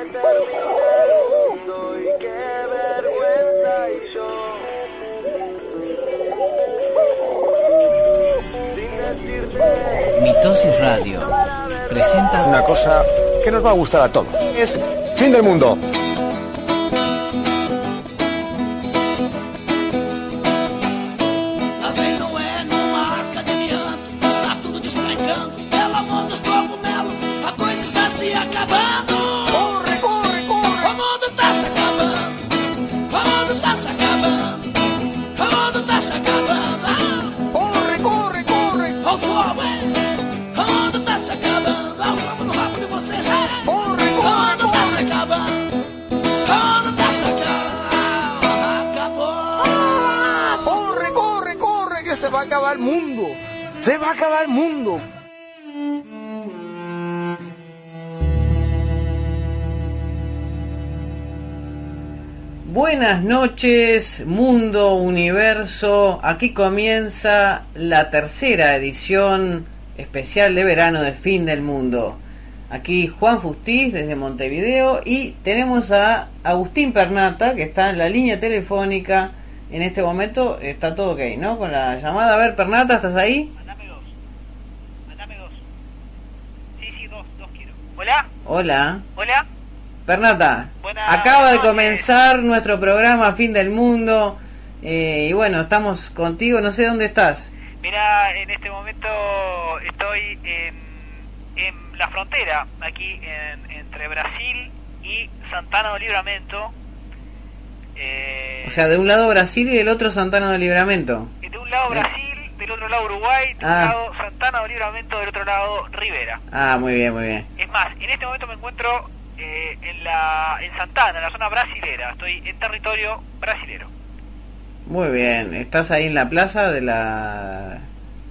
Mitosis Radio presenta una cosa que nos va a gustar a todos. Es Fin del Mundo. Se va a acabar el mundo. Buenas noches, mundo, universo. Aquí comienza la tercera edición especial de verano de Fin del Mundo. Aquí Juan Fustiz desde Montevideo y tenemos a Agustín Pernata, que está en la línea telefónica. En este momento está todo ok, ¿no? Con la llamada. A ver, Pernata, ¿estás ahí? Mandame dos. Sí, dos quiero. ¿Hola? Hola. Pernata, acaba de comenzar nuestro programa Fin del Mundo. Y bueno, estamos contigo, no sé dónde estás. Mira, en este momento estoy en la frontera, aquí entre Brasil y Santana do Livramento. O sea, de un lado Brasil y del otro Santana do Livramento. De un lado Brasil, del otro lado Uruguay, de un lado Santana do Livramento, del otro lado Rivera. Muy bien. Es más, en este momento me encuentro en Santana, en la zona brasilera. Estoy en territorio brasilero. Muy bien, estás ahí en la plaza de la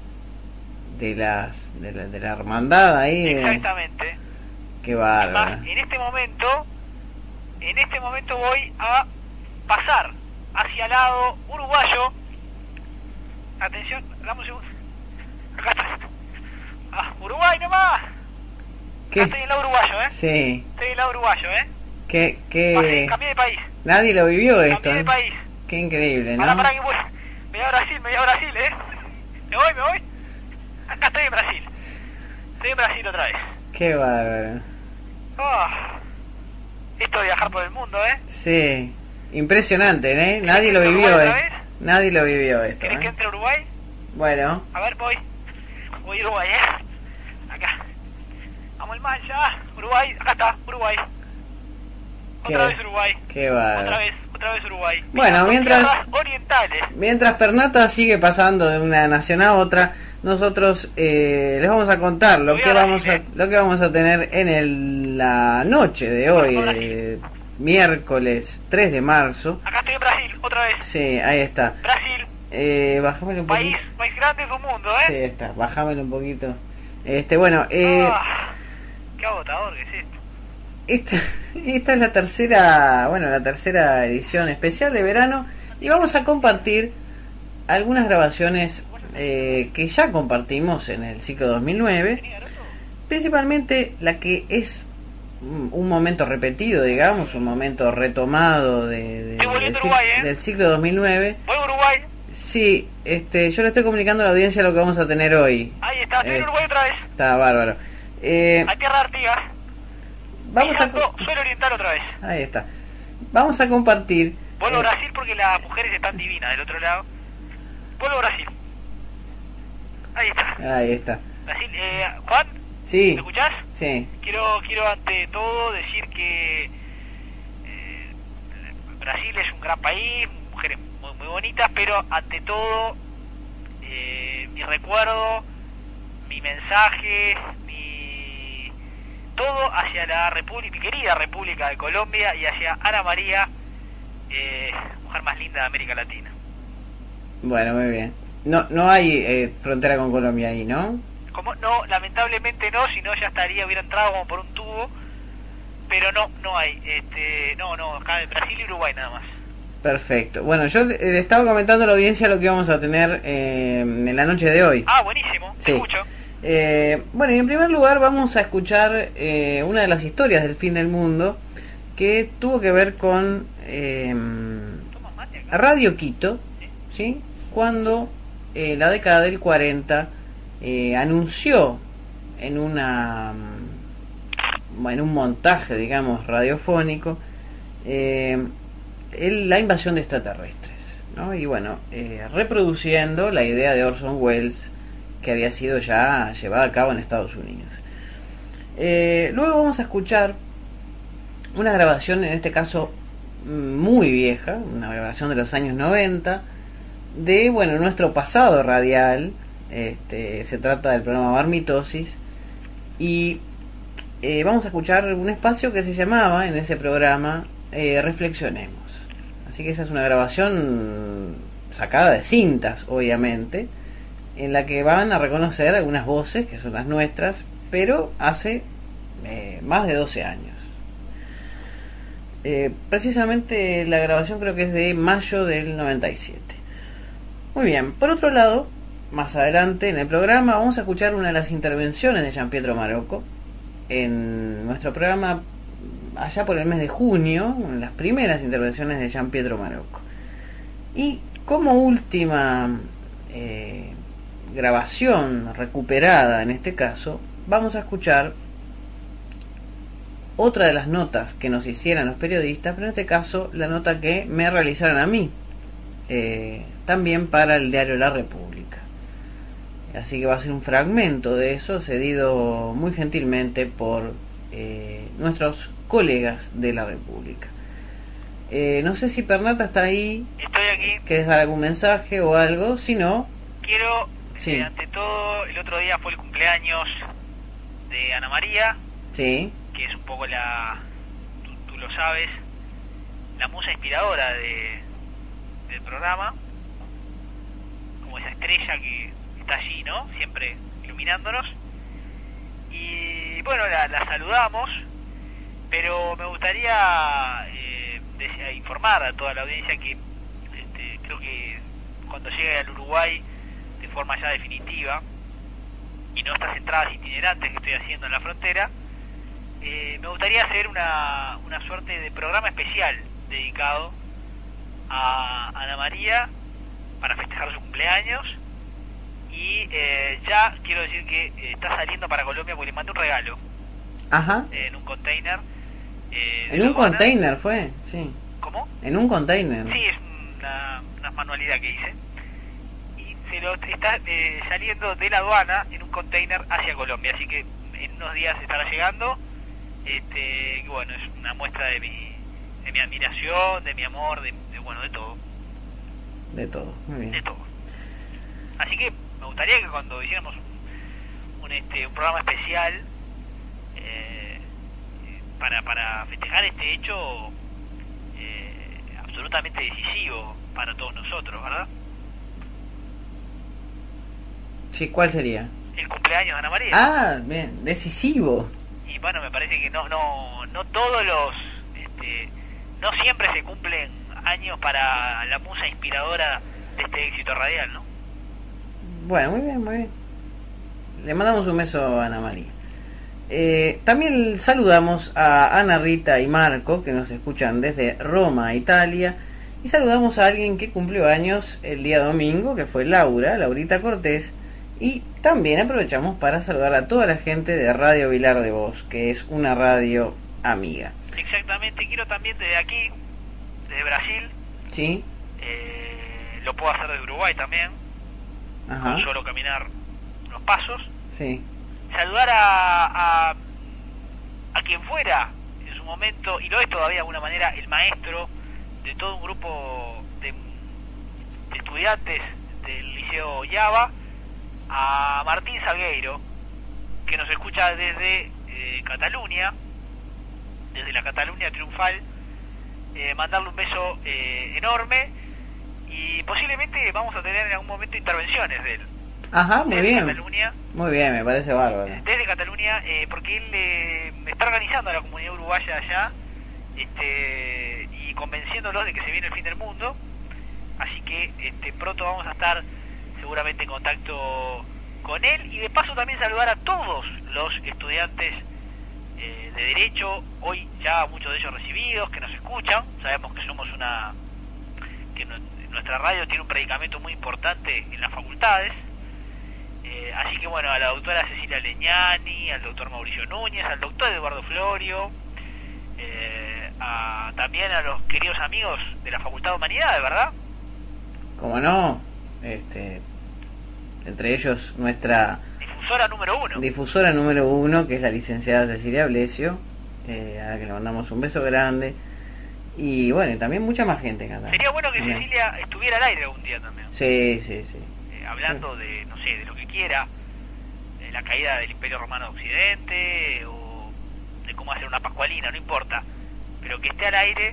hermandad ahí. Exactamente. Qué bárbaro. En este momento voy a pasar hacia el lado uruguayo. Atención, dame un segundo. Acá está. Uruguay nomás. ¿Qué? Acá estoy en el lado uruguayo, Sí. Estoy en el lado uruguayo, ¿Qué? Cambié de país. Nadie lo vivió esto. Cambié de país. Qué increíble, ¿no? Para que voy. Me voy a Brasil, Me voy. Acá estoy en Brasil. Estoy en Brasil otra vez. Qué bárbaro. Esto de viajar por el mundo, Sí. Impresionante, Nadie lo vivió, Nadie lo vivió esto. ¿Querés que entre a Uruguay? Bueno. A ver, voy a Uruguay, Acá. Vamos el mal ya. Uruguay, acá está, Uruguay. Otra vez Uruguay. Qué bárbaro. Otra vez Uruguay. Bueno, orientales. Mientras Pernata sigue pasando de una nación a otra, nosotros les vamos a contar lo que vamos a tener en la noche de hoy, miércoles 3 de marzo. Acá estoy en Brasil, otra vez. Sí, ahí está. Brasil. Bajámelo un poquito. País grande del mundo, Sí, está. Bajámelo un poquito. Qué agotador que es esto. Esta es la tercera edición especial de verano y vamos a compartir algunas grabaciones que ya compartimos en el ciclo 2009, principalmente la que es un momento repetido, digamos, un momento retomado del ciclo 2009. ¿Voy a Uruguay? Sí, yo le estoy comunicando a la audiencia lo que vamos a tener hoy. Ahí está, estoy en Uruguay otra vez. Está bárbaro. A tierra de Artigas. Suelo oriental otra vez. Ahí está. Vamos a compartir. Vuelvo a Brasil porque las mujeres están divinas del otro lado. Vuelvo a Brasil. Ahí está. Brasil, Juan. Sí. ¿Me escuchás? Sí. Quiero ante todo decir que Brasil es un gran país, mujeres muy, muy bonitas, pero ante todo mi recuerdo, mi mensaje, todo hacia la República, mi querida República de Colombia, y hacia Ana María, mujer más linda de América Latina. Bueno, muy bien. No hay frontera con Colombia ahí, ¿no? Como no, lamentablemente no, si no ya hubiera entrado como por un tubo, pero no hay, acá en Brasil y Uruguay nada más. Perfecto. Bueno, yo le estaba comentando a la audiencia lo que vamos a tener en la noche de hoy. Buenísimo, sí. Te escucho. Bueno, y en primer lugar vamos a escuchar una de las historias del fin del mundo que tuvo que ver con Radio Quito, ¿sí? Cuando la década del 40 anunció en en un montaje, digamos, radiofónico, la invasión de extraterrestres, ¿no? Y bueno, reproduciendo la idea de Orson Welles, que había sido ya llevada a cabo en Estados Unidos. Luego vamos a escuchar una grabación, en este caso muy vieja, una grabación de los años 90, de nuestro pasado radial. Se trata del programa Barmitosis, y vamos a escuchar un espacio que se llamaba en ese programa Reflexionemos. Así que esa es una grabación sacada de cintas, obviamente, en la que van a reconocer algunas voces que son las nuestras, pero hace más de 12 años. Precisamente la grabación creo que es de mayo del 97. Muy bien, por otro lado, más adelante en el programa vamos a escuchar una de las intervenciones de Gianpietro Marocco en nuestro programa allá por el mes de junio, las primeras intervenciones de Gianpietro Marocco. Y como última grabación recuperada en este caso, vamos a escuchar otra de las notas que nos hicieran los periodistas, pero en este caso la nota que me realizaron a mí, también para el diario La República. Así que va a ser un fragmento de eso, cedido muy gentilmente por nuestros colegas de La República. No sé si Pernata está ahí. Estoy aquí. ¿Querés dar algún mensaje o algo? Si no... Quiero, sí. Ante todo, el otro día fue el cumpleaños de Ana María. Sí. Que es un poco tú lo sabes, la musa inspiradora del programa, como esa estrella que está allí, ¿no? Siempre iluminándonos. Y bueno, la saludamos, pero me gustaría informar a toda la audiencia que creo que cuando llegue al Uruguay de forma ya definitiva, y no estas entradas itinerantes que estoy haciendo en la frontera, me gustaría hacer una suerte de programa especial dedicado a Ana María para festejar su cumpleaños. Y ya quiero decir que está saliendo para Colombia porque le mandé un regalo. Ajá. En un container. En un container fue, sí. ¿Cómo? En un container. Sí, es una manualidad que hice. Y se lo está saliendo de la aduana en un container hacia Colombia. Así que en unos días estará llegando. Bueno, es una muestra de mi admiración, de mi amor, de todo. De todo, muy bien. De todo. Así que me gustaría que cuando hiciéramos un programa especial para festejar este hecho absolutamente decisivo para todos nosotros, ¿verdad? Sí, ¿cuál sería? El cumpleaños de Ana María. Ah, bien, decisivo. Y bueno, me parece que no todos los no siempre se cumplen años para la musa inspiradora de este éxito radial, ¿no? Bueno, muy bien, muy bien. Le mandamos un beso a Ana María. También saludamos a Ana, Rita y Marco, que nos escuchan desde Roma, Italia. Y saludamos a alguien que cumplió años el día domingo, que fue Laurita Cortés. Y también aprovechamos para saludar a toda la gente de Radio Vilar de Voz, que es una radio amiga. Exactamente, quiero también desde aquí, desde Brasil. Sí. Lo puedo hacer desde Uruguay también. Ajá. Con solo caminar unos pasos. Sí. Saludar a quien fuera en su momento, y lo es todavía de alguna manera, el maestro de todo un grupo de estudiantes del Liceo Yaba, a Martín Salgueiro, que nos escucha desde Cataluña, desde la Cataluña triunfal. Mandarle un beso enorme, y posiblemente vamos a tener en algún momento intervenciones de él. Ajá, muy bien. Cataluña, muy bien, me parece bárbaro. Desde Cataluña, porque él me está organizando a la comunidad uruguaya allá, y convenciéndolos de que se viene el fin del mundo. Así que pronto vamos a estar seguramente en contacto con él, y de paso también saludar a todos los estudiantes de Derecho, hoy ya muchos de ellos recibidos, que nos escuchan. Sabemos que somos nuestra radio tiene un predicamento muy importante en las facultades. Así que bueno, a la doctora Cecilia Leñani, al doctor Mauricio Núñez, al doctor Eduardo Florio, también a los queridos amigos de la Facultad de Humanidades, ¿verdad? Como no, entre ellos nuestra difusora número uno, que es la licenciada Cecilia Blesio, a la que le mandamos un beso grande. Y bueno, también mucha más gente acá. Sería bueno que Cecilia estuviera al aire algún día también. Sí. Hablando de, no sé, de lo que quiera, de la caída del Imperio Romano de Occidente, o de cómo hacer una pascualina, no importa. Pero que esté al aire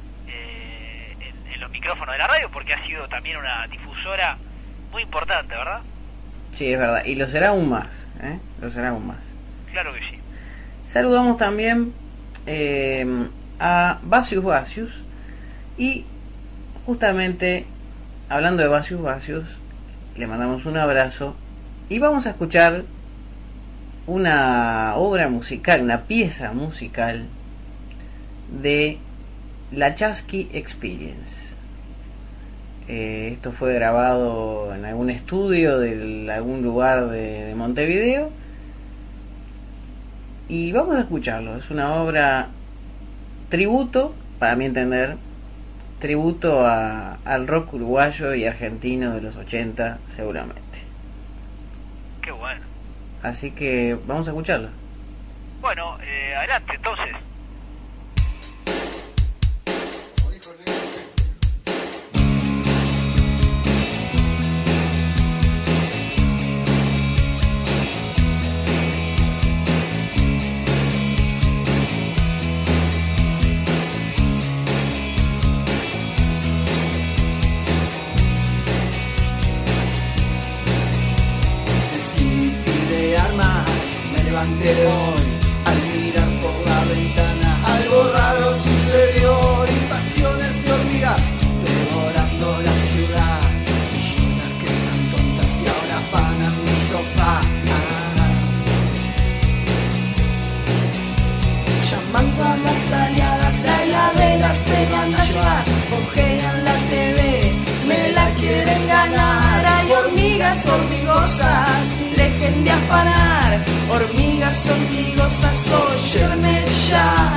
en los micrófonos de la radio, porque ha sido también una difusora muy importante, ¿verdad? Sí, es verdad. Y lo será aún más, Lo será aún más. Claro que sí. Saludamos también a Basius, y justamente hablando de Basius, le mandamos un abrazo y vamos a escuchar una obra musical, una pieza musical de la Chasqui Experience. Esto fue grabado en algún estudio de algún lugar de Montevideo, y vamos a escucharlo. Es una obra tributo, para mi entender, tributo al rock uruguayo y argentino de los 80, seguramente. Qué bueno. Así que vamos a escucharlo. Bueno, adelante entonces. Hoy, al mirar por la ventana, algo raro sucedió. Invasiones de hormigas devorando la ciudad, millones que eran tontas y ahora afanan mi sofá. Llamando a las aliadas, la heladera se van a llevar. Ojean la TV, me la quieren ganar. Hay hormigas hormigosas, dejen de afanar. Hormigas hormigosas, óyeme ya.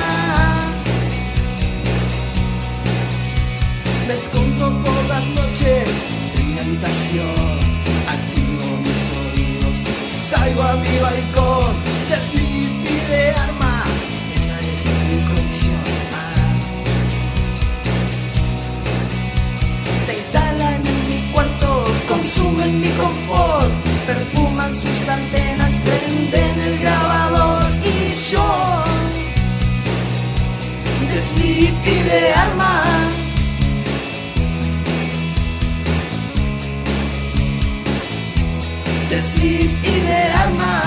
Me escondo por las noches en mi habitación, activo mis oídos, salgo a mi balcón, de slip y de arma, esa es mi condición. Se instalan en mi cuarto, consumen mi confort, perfuman sus antenas, prenden el grabador y yo, de slip y de arma, de slip y de arma.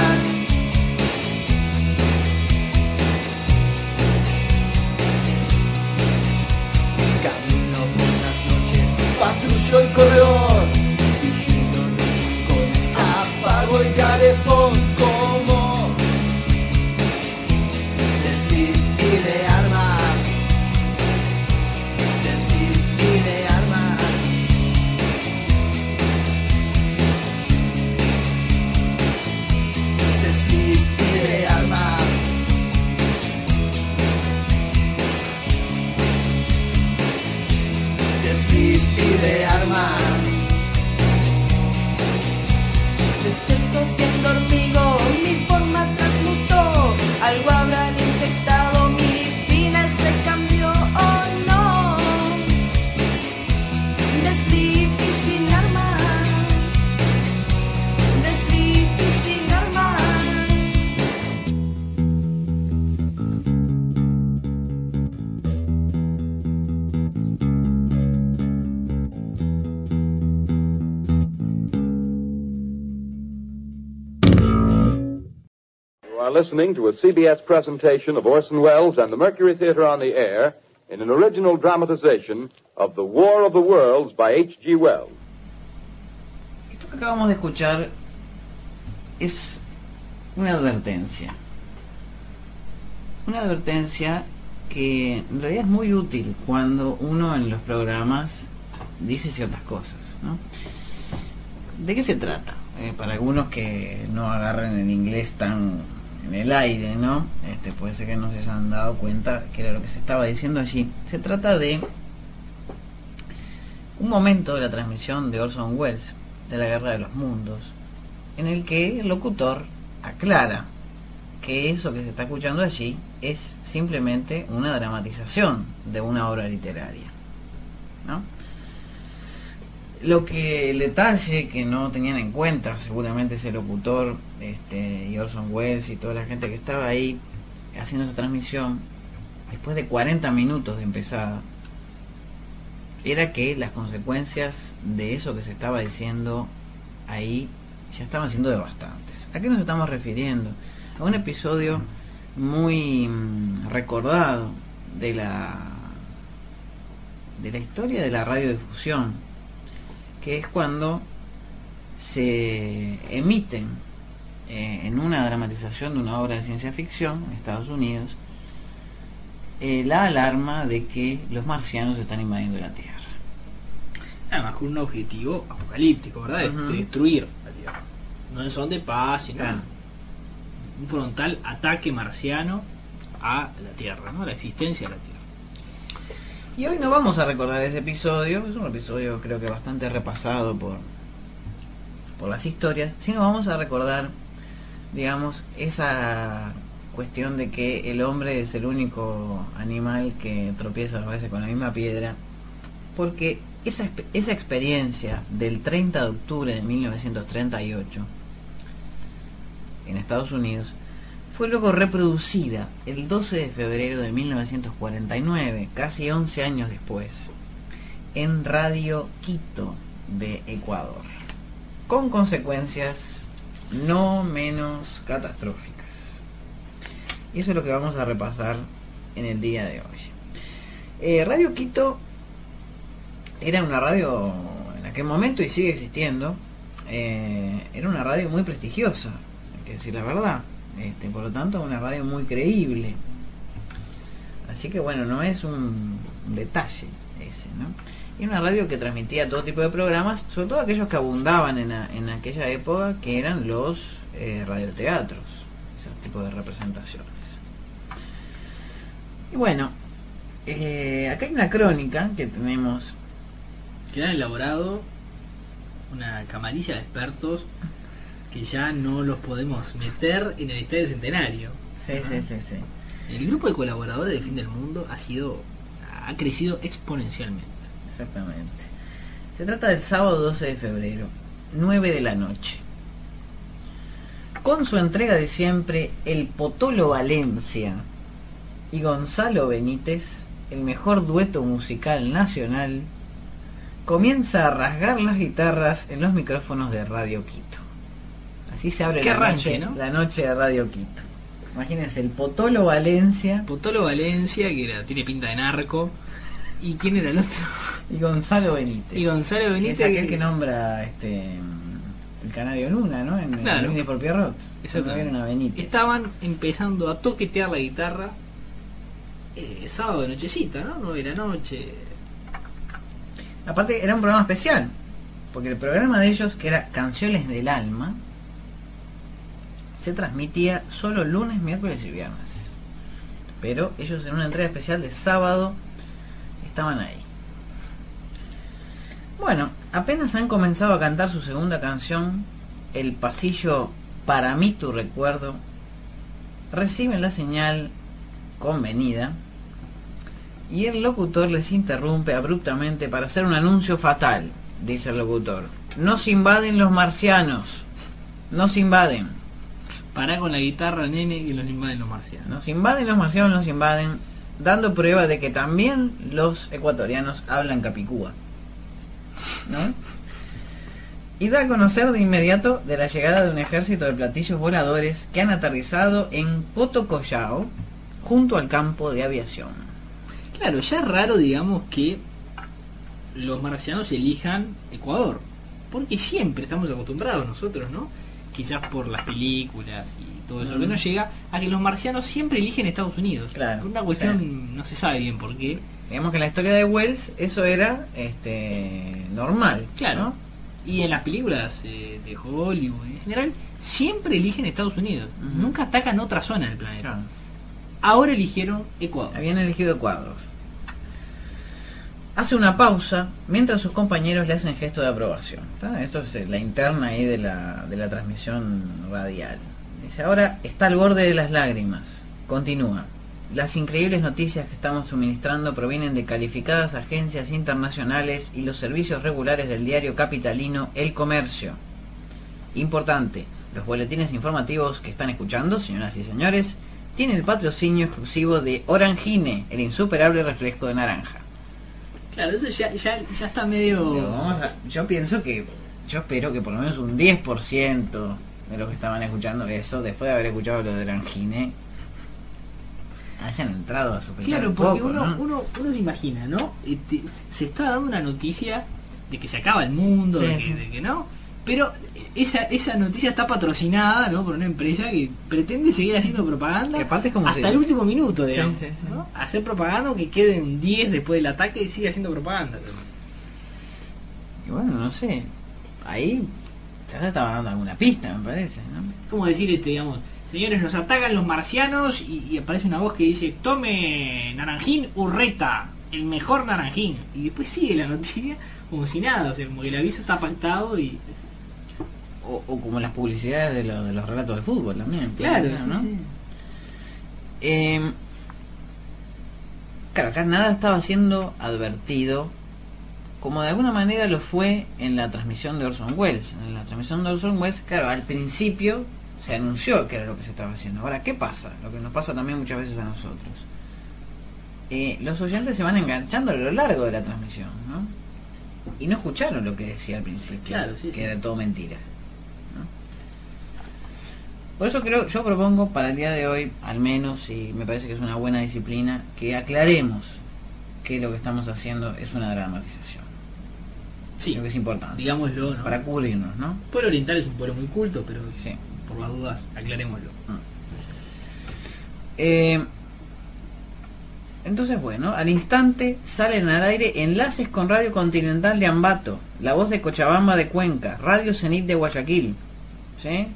Camino por las noches, patrullo el corredor, vigilo los rincones, apago el calefón como de slip y de arma, de slip y de arma. De slip y de arma. De slip y de arma. Despierto siendo hormigo, mi forma transmutó, algo habrán inyectado, mi final se cambió, oh no. De slip y sin arma, de slip y sin arma. You are listening to a CBS presentation of Orson Welles and the Mercury Theater on the Air in an original dramatization of The War of the Worlds by H.G. Wells. Esto que acabamos de escuchar es una advertencia. Una advertencia que en realidad es muy útil cuando uno en los programas dice ciertas cosas, ¿no? ¿De qué se trata? Para algunos que no agarren el inglés tan en el aire, ¿no? Puede ser que no se hayan dado cuenta que era lo que se estaba diciendo allí. Se trata de un momento de la transmisión de Orson Welles de la Guerra de los Mundos, en el que el locutor aclara que eso que se está escuchando allí es simplemente una dramatización de una obra literaria, ¿no? Lo que el detalle que no tenían en cuenta seguramente ese locutor y Orson Welles y toda la gente que estaba ahí haciendo esa transmisión después de 40 minutos de empezada, era que las consecuencias de eso que se estaba diciendo ahí ya estaban siendo devastantes. ¿A qué nos estamos refiriendo? A un episodio muy recordado de la historia de la radiodifusión, que es cuando se emiten en una dramatización de una obra de ciencia ficción en Estados Unidos la alarma de que los marcianos están invadiendo la Tierra. Además con un objetivo apocalíptico, ¿verdad? De destruir la Tierra. No son de paz, sino un frontal ataque marciano a la Tierra, ¿no? A la existencia de la Tierra. Y hoy no vamos a recordar ese episodio, es un episodio creo que bastante repasado por las historias, sino vamos a recordar, digamos, esa cuestión de que el hombre es el único animal que tropieza a veces con la misma piedra, porque esa experiencia del 30 de octubre de 1938 en Estados Unidos fue luego reproducida el 12 de febrero de 1949, casi 11 años después, en Radio Quito de Ecuador, con consecuencias no menos catastróficas. Y eso es lo que vamos a repasar en el día de hoy. Radio Quito era una radio en aquel momento y sigue existiendo, era una radio muy prestigiosa, hay que decir la verdad. Por lo tanto, una radio muy creíble. Así que bueno, no es un detalle ese, ¿no? Y una radio que transmitía todo tipo de programas, sobre todo aquellos que abundaban en aquella época, que eran los radioteatros, ese tipo de representaciones. Y bueno, acá hay una crónica que tenemos, que han elaborado una camarilla de expertos que ya no los podemos meter en el Estadio Centenario. Sí. El grupo de colaboradores de Fin del Mundo ha crecido exponencialmente. Exactamente. Se trata del sábado 12 de febrero, 9 de la noche. Con su entrega de siempre, el Potolo Valencia y Gonzalo Benítez, el mejor dueto musical nacional, comienza a rasgar las guitarras en los micrófonos de Radio Quito. Así se abre la noche de Radio Quito. Imagínense, el Potolo Valencia. Potolo Valencia, que tiene pinta de narco. ¿Y quién era el otro? Y Gonzalo Benítez. Es aquel que nombra el Canario Luna, ¿no? Claro. En por Pierrot. Estaban empezando a toquetear la guitarra sábado de nochecita, ¿no? 9 de la noche. Aparte, era un programa especial, porque el programa de ellos, que era Canciones del Alma, se transmitía solo lunes, miércoles y viernes. Pero ellos en una entrega especial de sábado estaban ahí. Bueno, apenas han comenzado a cantar su segunda canción, El Pasillo Para Mí Tu Recuerdo, reciben la señal convenida y el locutor les interrumpe abruptamente para hacer un anuncio fatal. Dice el locutor: nos invaden los marcianos, nos invaden. Pará con la guitarra, nene, y los invaden los marcianos. Nos invaden los marcianos, nos invaden, dando prueba de que también los ecuatorianos hablan capicúa, ¿no? Y da a conocer de inmediato de la llegada de un ejército de platillos voladores que han aterrizado en Cotocollao, junto al campo de aviación. Claro, ya es raro, digamos, que los marcianos elijan Ecuador, porque siempre estamos acostumbrados nosotros, ¿no?, quizás por las películas y todo eso, que nos llega a que los marcianos siempre eligen Estados Unidos. Claro, Por una cuestión, no se sabe bien por qué. Digamos que en la historia de Wells eso era normal. Claro. ¿no? Y en las películas de Hollywood en general, siempre eligen Estados Unidos. Ujú. Nunca atacan otra zona del planeta. Claro. Ahora eligieron Ecuador. Habían elegido Ecuador. Hace una pausa mientras sus compañeros le hacen gesto de aprobación. ¿Está? Esto es la interna ahí de la transmisión radial. Dice, ahora está al borde de las lágrimas. Continúa. Las increíbles noticias que estamos suministrando provienen de calificadas agencias internacionales y los servicios regulares del diario capitalino El Comercio. Importante, los boletines informativos que están escuchando, señoras y señores, tienen el patrocinio exclusivo de Orangine, el insuperable refresco de naranja. Claro, eso ya está medio... Pero yo espero que por lo menos un 10% de los que estaban escuchando eso, después de haber escuchado lo de Orangine, hayan entrado a sospechar. Claro, un porque poco, ¿no? uno se imagina, ¿no? Se está dando una noticia de que se acaba el mundo, Sí, de sí. que no, pero esa noticia está patrocinada, ¿no? Por una empresa que pretende seguir haciendo propaganda Que aparte es como hasta si- el último minuto, digamos, Sí, sí, sí. ¿no? Hacer propaganda que quede en 10 después del ataque y sigue haciendo propaganda. Y bueno, no sé, ahí ya se estaba dando alguna pista, me parece, ¿no? Como decir, digamos, señores, nos atacan los marcianos y aparece una voz que dice, tome naranjín Urreta, el mejor naranjín. Y después sigue la noticia como si nada, o sea, como que el aviso está pactado y... O como las publicidades de los relatos de fútbol también. Claro, ¿no? sí. Claro, acá nada estaba siendo advertido, como de alguna manera lo fue en la transmisión de Orson Welles. En la transmisión de Orson Welles, claro, al principio se anunció que era lo que se estaba haciendo. Ahora, ¿qué pasa? Lo que nos pasa también muchas veces a nosotros. Los oyentes se van enganchando a lo largo de la transmisión, ¿no? Y no escucharon lo que decía al principio, Claro, sí, que sí. era todo mentira, ¿no? Por eso yo propongo para el día de hoy, al menos, y me parece que es una buena disciplina, que aclaremos que lo que estamos haciendo es una dramatización. Sí, Creo que es importante. digámoslo, ¿no? Para cubrirnos, ¿no? El pueblo oriental es un pueblo muy culto, pero Sí. por las dudas, aclarémoslo. Entonces, bueno, al instante salen al aire enlaces con Radio Continental de Ambato, La Voz de Cochabamba de Cuenca, Radio Cenit de Guayaquil, ¿sí?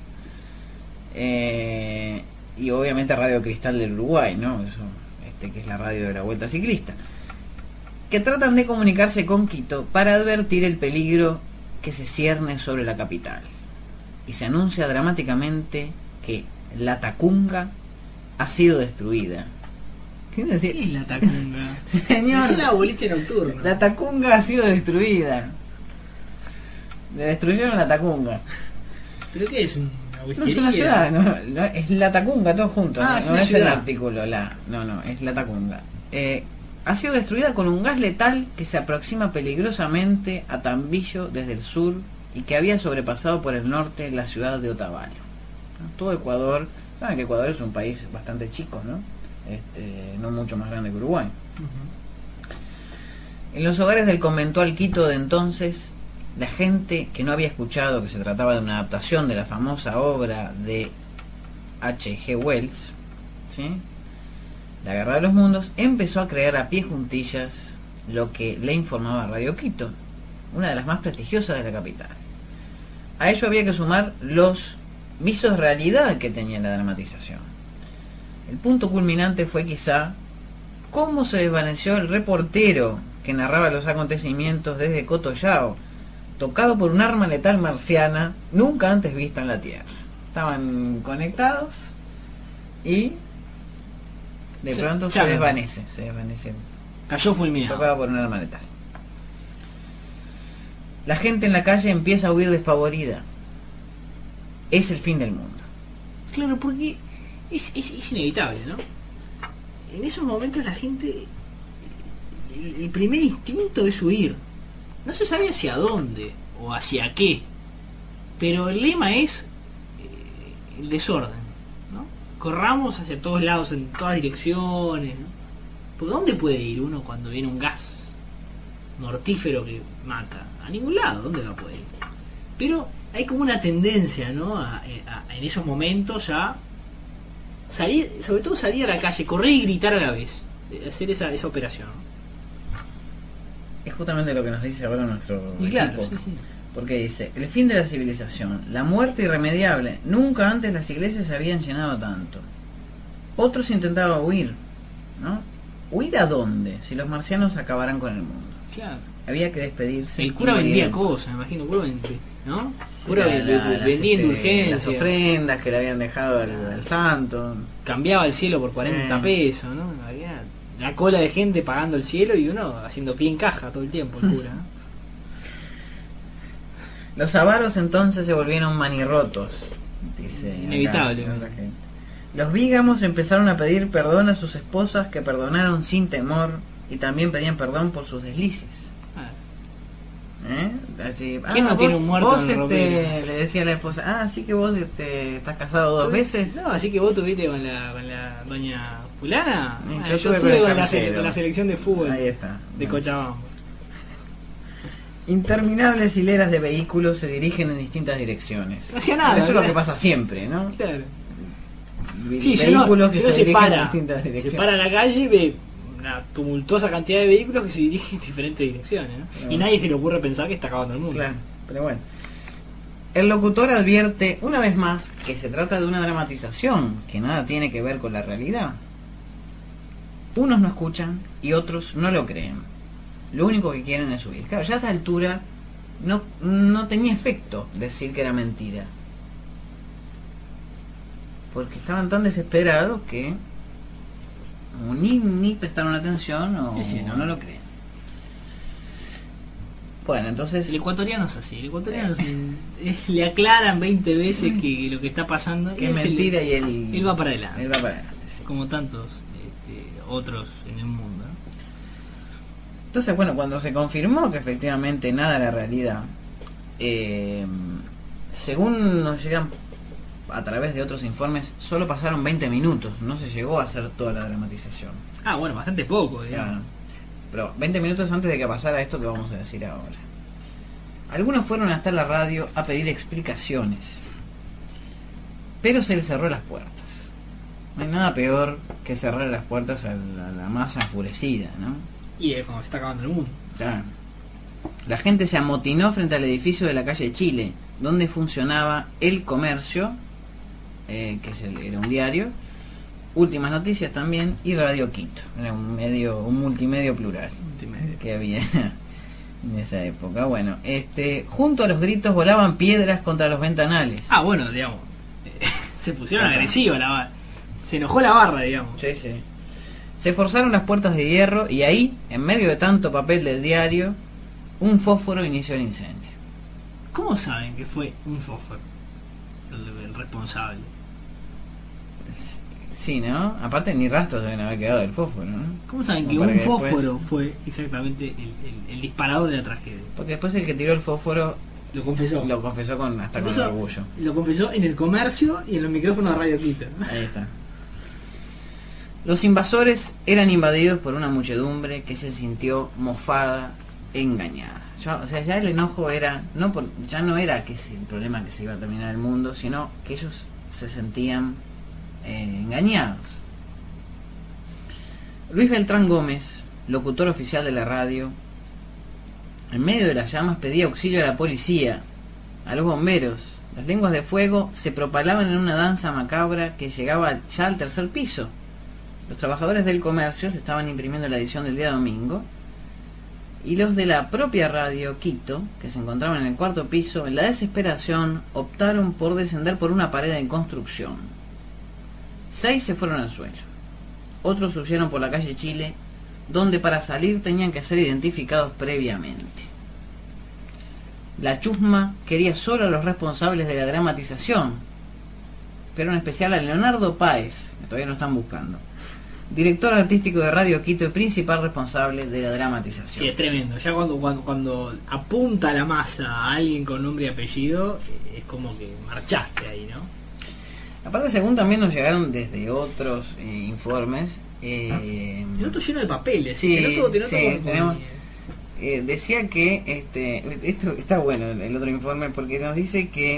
Y obviamente Radio Cristal del Uruguay, ¿no? Eso, que es la radio de la Vuelta Ciclista, que tratan de comunicarse con Quito para advertir el peligro que se cierne sobre la capital. Y se anuncia dramáticamente que la Tacunga ha sido destruida. ¿Qué es decir? ¿Qué es la tacunga? Señor, Es una boliche nocturno. la Tacunga ha sido destruida. Le destruyeron la Tacunga. ¿Pero qué es? ¿Una No es whiskería? una ciudad, no, es la Tacunga, todo junto. Ah, no es no una es el ciudad. artículo, no, es la Tacunga. Ha sido destruida con un gas letal que se aproxima peligrosamente a Tambillo desde el sur y que había sobrepasado por el norte la ciudad de Otavalo. Todo Ecuador, saben que Ecuador es un país bastante chico, ¿no? No mucho más grande que Uruguay. En los hogares del conventual Quito de entonces, la gente que no había escuchado que se trataba de una adaptación de la famosa obra de H.G. Wells, ¿sí?, La Guerra de los Mundos, empezó a creer a pie juntillas lo que le informaba Radio Quito, una de las más prestigiosas de la capital. A ello había que sumar los visos de realidad que tenía la dramatización. El punto culminante fue quizá cómo se desvaneció el reportero que narraba los acontecimientos desde Cotollao, tocado por un arma letal marciana nunca antes vista en la Tierra. Estaban conectados y de pronto se desvanece, Cayó fulminado. tocado por un arma letal. La gente en la calle empieza a huir despavorida. Es el fin del mundo. Claro, porque es inevitable, ¿no? En esos momentos la gente, el primer instinto es huir. No se sabe hacia dónde o hacia qué, pero el lema es el desorden, ¿no? Corramos hacia todos lados, en todas direcciones, ¿no? Porque ¿dónde puede ir uno cuando viene un gas mortífero que mata? A ningún lado, ¿dónde va a poder ir? Pero hay como una tendencia, ¿no? En esos momentos a salir, sobre todo salir a la calle, correr y gritar a la vez, hacer esa operación. Es justamente lo que nos dice ahora nuestro Y equipo. claro, sí. Porque dice, el fin de la civilización, la muerte irremediable. Nunca antes las iglesias se habían llenado tanto. Otros intentaban huir, ¿no? ¿Huir a dónde? Si los marcianos acabarán con el mundo. Claro. Había que despedirse. El cura y vendía morir. cosas, me imagino, ¿no? Sí, Cura vendía indulgencias, las ofrendas que le habían dejado al santo. cambiaba el cielo por 40 Sí. pesos, ¿no? Había la cola de gente pagando el cielo y uno haciendo pie en caja todo el tiempo, el cura, ¿no? Los avaros entonces se volvieron manirrotos, dice acá, Inevitable. otra gente. Los vígamos empezaron a pedir perdón a sus esposas, que perdonaron sin temor, y también pedían perdón por sus deslices. Así, ¿Quién no tiene un muerto vos en el ropero? le decía a la esposa, así que vos estás casado 2 veces. No, así que vos tuviste con la doña fulana. Yo Yo tuve tuve con el con carnicero. la selección de fútbol Ahí está. de Cochabamba. Interminables hileras de vehículos se dirigen en distintas direcciones. No hacía nada, Eso es lo ¿verdad? que pasa siempre, ¿no? Claro. Vehículos si uno que se se dirigen en para, distintas se direcciones. para a la calle y ve una tumultuosa cantidad de vehículos que se dirigen en diferentes direcciones, ¿no? Claro. Y nadie se le ocurre pensar que está acabando el mundo. Claro, pero bueno. El locutor advierte una vez más que se trata de una dramatización que nada tiene que ver con la realidad. Unos no escuchan y otros no lo creen. Lo único que quieren es huir. Claro, ya a esa altura no tenía efecto decir que era mentira. Porque estaban tan desesperados que o ni prestaron atención o Sí, no lo creen. Bueno, entonces... El ecuatoriano es así, el ecuatoriano le aclaran 20 veces que lo que está pasando que él es se mentira le- y él va para adelante. Él va para adelante, sí. como tantos otros en el mundo, ¿no? Entonces, bueno, cuando se confirmó que efectivamente nada era realidad, según nos llegan a través de otros informes, solo pasaron 20 minutos, no se llegó a hacer toda la dramatización. Ah, bueno, bastante poco, digamos. Claro. Pero 20 minutos antes de que pasara esto que vamos a decir ahora. Algunos fueron hasta la radio a pedir explicaciones, pero se les cerró las puertas. No hay nada peor que cerrar las puertas a la masa enfurecida, ¿no? Y es como se está acabando el mundo. Claro. La gente se amotinó frente al edificio de la calle Chile, donde funcionaba El Comercio, era un diario, Últimas Noticias también, y Radio Quito. Era un multimedio plural que había en esa época. Bueno, junto a los gritos volaban piedras contra los ventanales. Ah, bueno, digamos, se pusieron Exacto. agresivos la barra. Se enojó la barra, digamos. Sí, sí. Se forzaron las puertas de hierro y ahí, en medio de tanto papel del diario, un fósforo inició el incendio. ¿Cómo saben que fue un fósforo el responsable? Sí, ¿no? Aparte ni rastros deben haber quedado del fósforo, ¿no? ¿Cómo saben que Como para un que después- fósforo fue exactamente el disparador de la tragedia? Porque después el que tiró el fósforo Lo confesó. lo confesó hasta con orgullo. Lo confesó en El Comercio y en los micrófonos de Radio Quito. Ahí está. Los invasores eran invadidos por una muchedumbre que se sintió mofada, engañada. Ya el enojo era ya no era que el problema que se iba a terminar el mundo, sino que ellos se sentían engañados. Luis Beltrán Gómez, locutor oficial de la radio, en medio de las llamas pedía auxilio a la policía, a los bomberos. Las lenguas de fuego se propalaban en una danza macabra que llegaba ya al 3er piso. Los trabajadores del Comercio se estaban imprimiendo la edición del día domingo y los de la propia radio Quito, que se encontraban en el 4er piso, en la desesperación optaron por descender por una pared en construcción. 6 se fueron al suelo. Otros huyeron por la calle Chile, donde para salir tenían que ser identificados previamente. La chusma quería solo a los responsables de la dramatización, pero en especial a Leonardo Páez, que todavía no están buscando, director artístico de Radio Quito y principal responsable de la dramatización. Sí, es tremendo. Ya cuando apunta la masa a alguien con nombre y apellido, es como que marchaste ahí, ¿no? Aparte, según también nos llegaron desde otros informes, El otro lleno de papeles. sí, el otro sí, tenemos decía que esto está bueno, el otro informe, porque nos dice que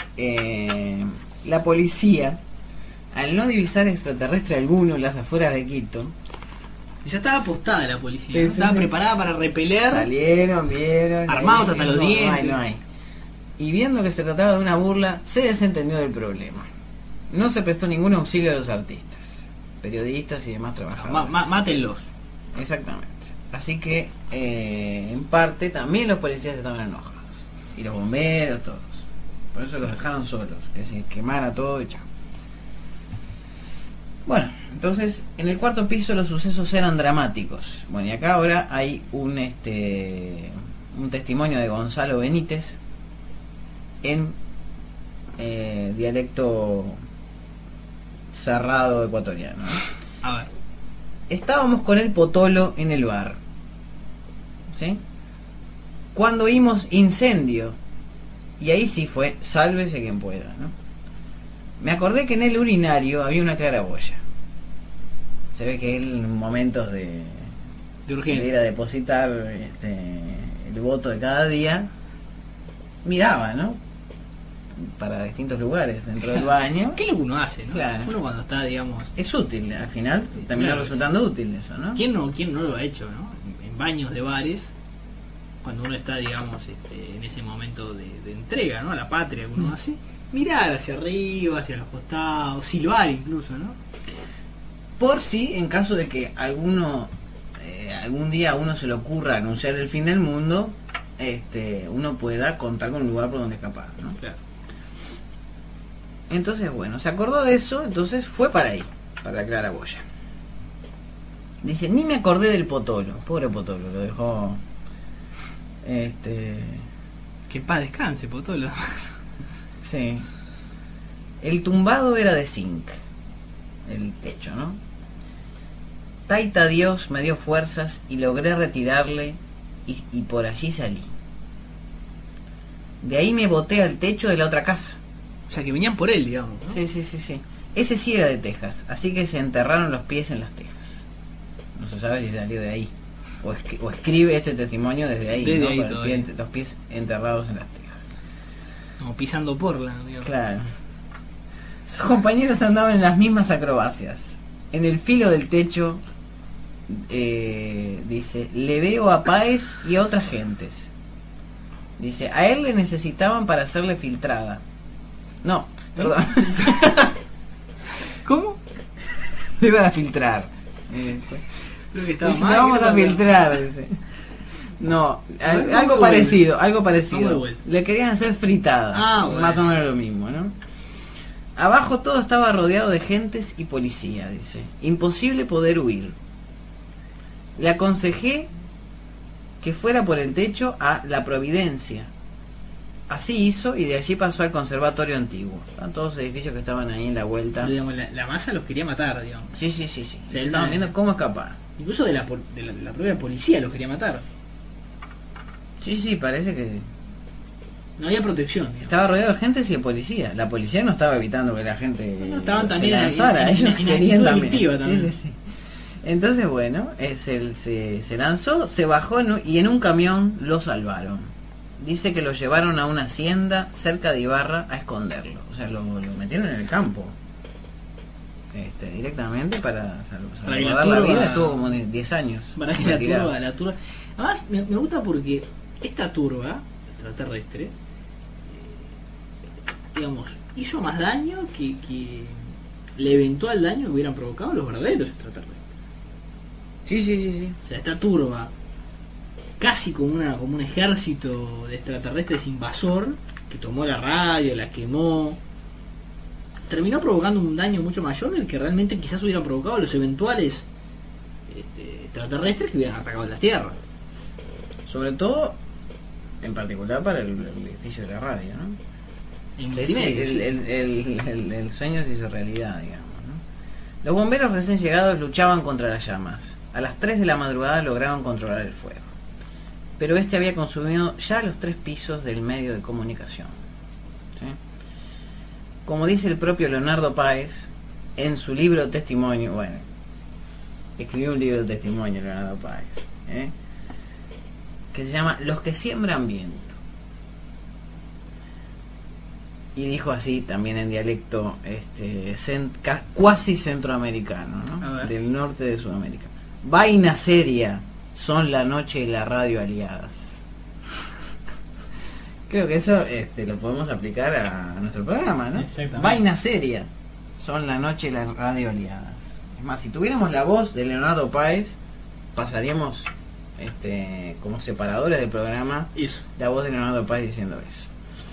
la policía, al no divisar extraterrestre alguno en las afueras de Quito, Ya estaba apostada la policía, Sí, ¿no? sí, Estaba sí. preparada para repeler. salieron, vieron, Armados hasta los no, dientes. no hay. Y viendo que se trataba de una burla, se desentendió del problema. No se prestó ningún auxilio a los artistas, periodistas y demás trabajadores. Mátenlos. Exactamente. Así que, en parte, también los policías estaban enojados. Y los bomberos, todos. Por eso los dejaron solos, que se quemara todo y chao. Bueno, entonces, en el cuarto piso los sucesos eran dramáticos. Bueno, y acá ahora hay un testimonio de Gonzalo Benítez en dialecto cerrado ecuatoriano, ¿no? A ver. Estábamos con el Potolo en el bar, ¿sí? Cuando oímos incendio, y ahí sí fue, sálvese quien pueda, ¿no? Me acordé que en el urinario había una claraboya. Se ve que él en momentos de urgencia, de ir a depositar el voto de cada día, miraba, ¿no? Para distintos lugares dentro del baño. ¿Qué es lo que uno hace, no? Claro. Uno cuando está, digamos... Es útil, al final termina Claro, resultando útil eso, ¿no? ¿Quién no lo ha hecho, no? En baños de bares, cuando uno está, digamos, en ese momento de entrega, ¿no? A la patria que uno hace, mirar hacia arriba, hacia los costados, silbar incluso, ¿no? Por si, en caso de que algún día a uno se le ocurra anunciar el fin del mundo, uno pueda contar con un lugar por donde escapar, ¿no? Claro. Entonces, bueno, se acordó de eso, entonces fue para ahí, para la claraboya. Dice, ni me acordé del Potolo, pobre Potolo, lo dejó... Que en paz descanse, Potolo. Sí. El tumbado era de zinc, el techo, ¿no? Taita Dios me dio fuerzas y logré retirarle y por allí salí. De ahí me boté al techo de la otra casa. O sea, que venían por él, digamos, ¿no? Sí. Ese sí era de tejas, así que se enterraron los pies en las tejas. No se sabe si salió de ahí. O escribe este testimonio desde ahí, Desde ¿no? ahí Con todavía. los pies enterrados en las tejas. Como pisando porla, digamos. Claro. Sus compañeros andaban en las mismas acrobacias. En el filo del techo, dice, le veo a Páez y a otras gentes. Dice, a él le necesitaban para hacerle filtrada. No, perdón. ¿Cómo? Le iban a filtrar. Creo que estaba Dice, mal. "No, vamos que a estaba- filtrar", dice. No, Vamos de algo vuelta. parecido, algo Vamos de parecido. vuelta. Le querían hacer fritada. Ah, bueno. Más o menos lo mismo, ¿no? Abajo todo estaba rodeado de gentes y policía, dice. Imposible poder huir. Le aconsejé que fuera por el techo a La Providencia. Así hizo y de allí pasó al conservatorio antiguo. Están todos los edificios que estaban ahí en la vuelta. Pero, digamos, la masa los quería matar, digamos. Sí. sea, él Estaban no- viendo cómo escapar. Incluso de la propia policía los quería matar. Sí, parece que No había protección, digamos. estaba rodeado de gente y de policía. La policía no estaba evitando que la gente No, estaban se también lanzara. en Ellos actitud querían también. delictiva también. Sí. Entonces, bueno, se lanzó, se bajó y en un camión lo salvaron. Dice que lo llevaron a una hacienda cerca de Ibarra a esconderlo. O sea, lo metieron en el campo. Directamente para Para que la salvar la turba- vida. Estuvo como 10 años. Para que retirado. la turba. Además, me gusta porque esta turba extraterrestre, digamos, hizo más daño que el eventual daño que hubieran provocado los verdaderos extraterrestres. Sí. O sea, esta turba, casi como un ejército de extraterrestres invasor, que tomó la radio, la quemó, terminó provocando un daño mucho mayor del que realmente quizás hubieran provocado los eventuales extraterrestres que hubieran atacado la Tierra. Sobre todo, en particular para el edificio de la radio, ¿no? En Sí, multimedia, sí. el sueño se hizo realidad, digamos, ¿no? Los bomberos recién llegados luchaban contra las llamas. A las 3 de la madrugada lograron controlar el fuego. Pero este había consumido ya los 3 pisos del medio de comunicación. ¿Sí? Como dice el propio Leonardo Páez en su libro Testimonio, bueno, escribió un libro de testimonio Leonardo Páez, que se llama Los que siembran viento. Y dijo así también en dialecto cuasi centroamericano, ¿no? Del norte de Sudamérica. Vaina seria, son la noche y la radio aliadas. Creo que eso lo podemos aplicar a nuestro programa, ¿no? Exactamente. Vaina seria, son la noche y la radio aliadas. Es más, si tuviéramos la voz de Leonardo Páez, pasaríamos como separadores del programa Eso. la voz de Leonardo Páez diciendo eso.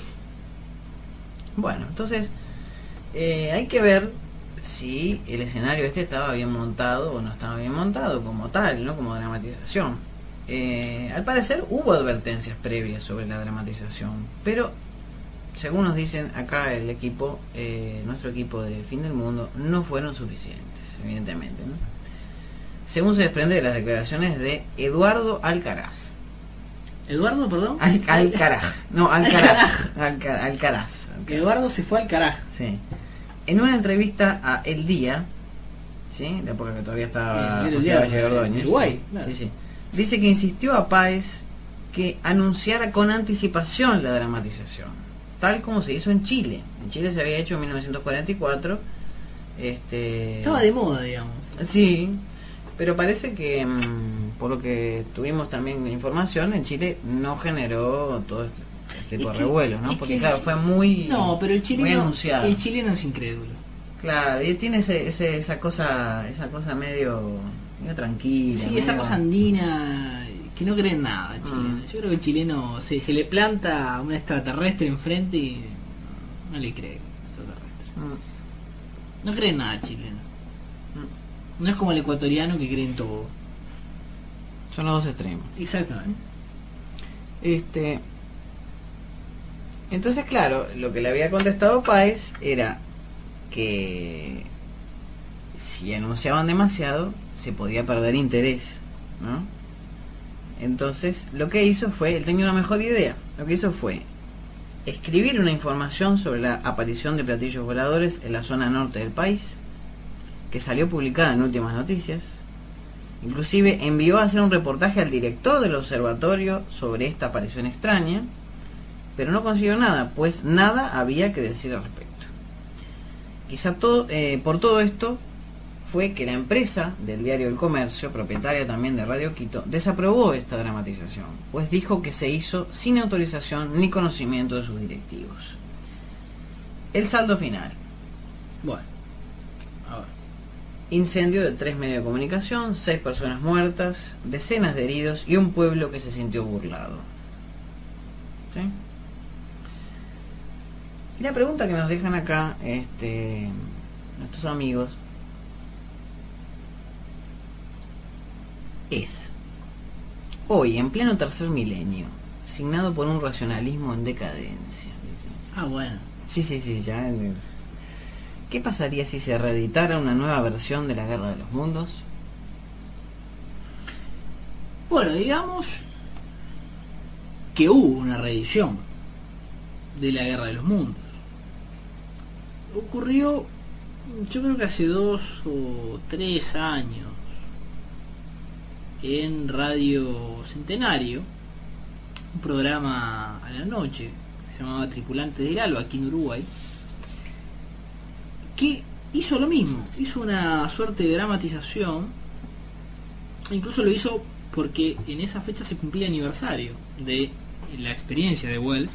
Bueno, entonces hay que ver si el escenario estaba bien montado o no estaba bien montado como tal, ¿no? Como dramatización. Al parecer hubo advertencias previas sobre la dramatización, pero según nos dicen acá el equipo, nuestro equipo de Fin del Mundo, no fueron suficientes, evidentemente, ¿no? Según se desprende de las declaraciones de Eduardo Alcaraz. Eduardo, perdón. Alcaraz. No, Alcaraz. Alcaraz. Eduardo se fue al carajo. Sí. En una entrevista a El Día, ¿sí? La época que todavía estaba José Valle Ordóñez. Uruguay. Sí, sí, sí. Dice que insistió a Páez que anunciara con anticipación la dramatización, tal como se hizo en Chile. En Chile se había hecho en 1944. Estaba de moda, digamos. Sí, pero parece que, por lo que tuvimos también información, en Chile no generó todo este tipo de revuelo, ¿no? Porque claro, fue muy, pero el muy chileno, anunciado. el chileno es incrédulo. Claro, y tiene esa cosa medio tranquila. Sí, medio... esa cosa andina que no cree en nada, el chileno. Yo creo que el chileno se le planta a un extraterrestre enfrente y no le cree extraterrestre. No cree en nada el chileno. No es como el ecuatoriano que cree en todo. Son los dos extremos. Exactamente. Entonces, claro, lo que le había contestado Páez era que si anunciaban demasiado se podía perder interés, ¿no? Entonces, lo que hizo fue, él tenía una mejor idea. Lo que hizo fue escribir una información sobre la aparición de platillos voladores en la zona norte del país, que salió publicada en Últimas Noticias. Inclusive envió a hacer un reportaje al director del observatorio sobre esta aparición extraña, pero no consiguió nada, pues nada había que decir al respecto. Quizá por todo esto fue que la empresa del diario El Comercio, propietaria también de Radio Quito, desaprobó esta dramatización, pues dijo que se hizo sin autorización ni conocimiento de sus directivos. El saldo final. Bueno, a ver. Incendio de 3 medios de comunicación, 6 personas muertas, decenas de heridos y un pueblo que se sintió burlado. ¿Sí? Y la pregunta que nos dejan acá nuestros amigos es: hoy, en pleno tercer milenio, signado por un racionalismo en decadencia, dice. Ah, bueno. Sí, ya. ¿Qué pasaría si se reeditara una nueva versión de la Guerra de los Mundos? Bueno, digamos que hubo una reedición de la Guerra de los Mundos. Ocurrió, yo creo que hace 2 o 3 años, en Radio Centenario, un programa a la noche, se llamaba Tripulantes del Alba, aquí en Uruguay, que hizo lo mismo, hizo una suerte de dramatización, incluso lo hizo porque en esa fecha se cumplía el aniversario de la experiencia de Wells,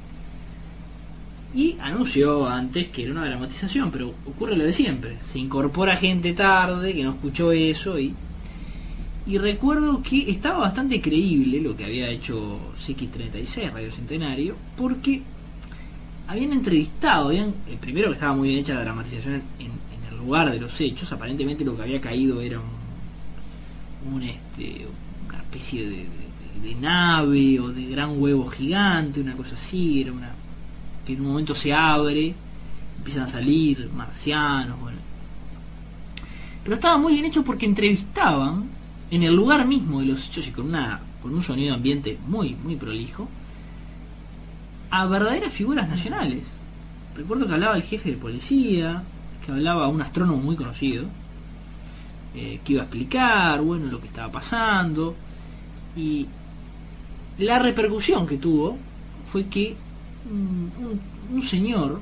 y anunció antes que era una dramatización, pero ocurre lo de siempre, se incorpora gente tarde que no escuchó eso, y recuerdo que estaba bastante creíble lo que había hecho CX36, Radio Centenario, porque habían entrevistado, primero que estaba muy bien hecha la dramatización en el lugar de los hechos. Aparentemente lo que había caído era una especie de nave o de gran huevo gigante, una cosa así, era una que en un momento se abre, empiezan a salir marcianos, bueno. Pero estaba muy bien hecho porque entrevistaban en el lugar mismo de los hechos y con un sonido ambiente muy, muy prolijo, a verdaderas figuras nacionales. Recuerdo que hablaba el jefe de policía, que hablaba un astrónomo muy conocido, que iba a explicar, bueno, lo que estaba pasando, y la repercusión que tuvo fue que un señor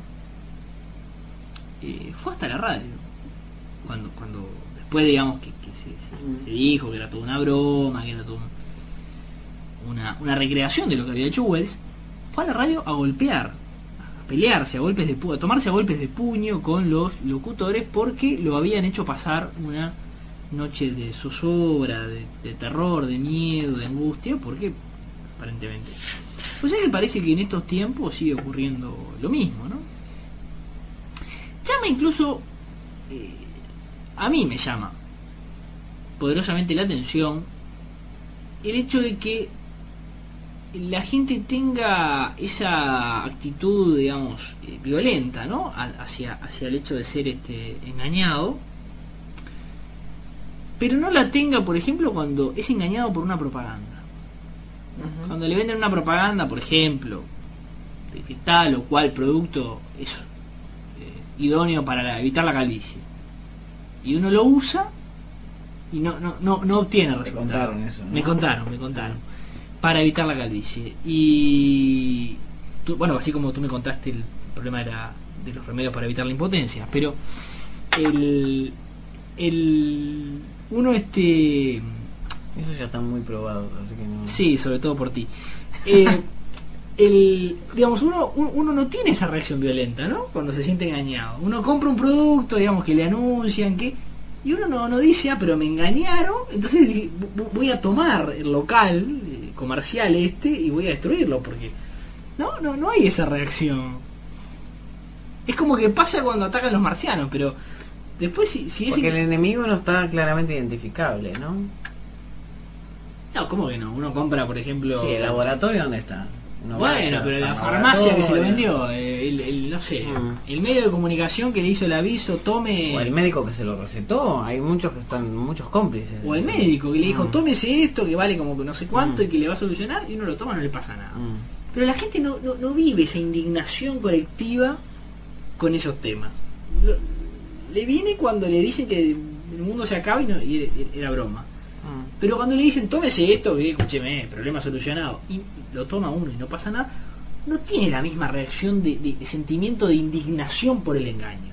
fue hasta la radio cuando después, digamos, que se dijo que era toda una broma, que era toda una recreación de lo que había hecho Wells. Fue a la radio a golpear, a pelearse a golpes de puño, a tomarse a golpes de puño con los locutores porque lo habían hecho pasar una noche de zozobra, de terror, de miedo, de angustia, porque aparentemente. Pues ya que parece que en estos tiempos sigue ocurriendo lo mismo, ¿no? Llama incluso, a mí me llama poderosamente la atención el hecho de que la gente tenga esa actitud, digamos, violenta, ¿no? Hacia el hecho de ser engañado, pero no la tenga, por ejemplo, cuando es engañado por una propaganda. Cuando le venden una propaganda, por ejemplo, de que tal o cual producto es idóneo para evitar la calvicie, y uno lo usa y no obtiene resultado. Contaron eso, ¿no? Me contaron para evitar la calvicie. Y tú, bueno, así como tú me contaste, el problema era de los remedios para evitar la impotencia, pero uno Eso ya está muy probado, así que no. sí, sobre todo por ti. Digamos, uno no tiene esa reacción violenta, ¿no? Cuando se siente engañado. Uno compra un producto, digamos, que le anuncian y uno no dice, pero me engañaron, entonces voy a tomar el local comercial y voy a destruirlo, porque no hay esa reacción. Es como que pasa cuando atacan los marcianos, pero después si es porque el enemigo no está claramente identificable, ¿no? No, ¿cómo que no? Uno compra, por ejemplo... Sí, ¿el laboratorio dónde está? Bueno, pero la farmacia que se lo vendió, no sé, el medio de comunicación que le hizo el aviso, tome... O el médico que se lo recetó, hay muchos cómplices. O el médico que le dijo, tómese esto que vale como que no sé cuánto y que le va a solucionar, y uno lo toma, no le pasa nada. Pero la gente no vive esa indignación colectiva con esos temas. Le viene cuando le dicen que el mundo se acaba y era broma. Pero cuando le dicen, tómese esto, que escúcheme, problema solucionado, y lo toma uno y no pasa nada, no tiene la misma reacción de sentimiento de indignación por el engaño.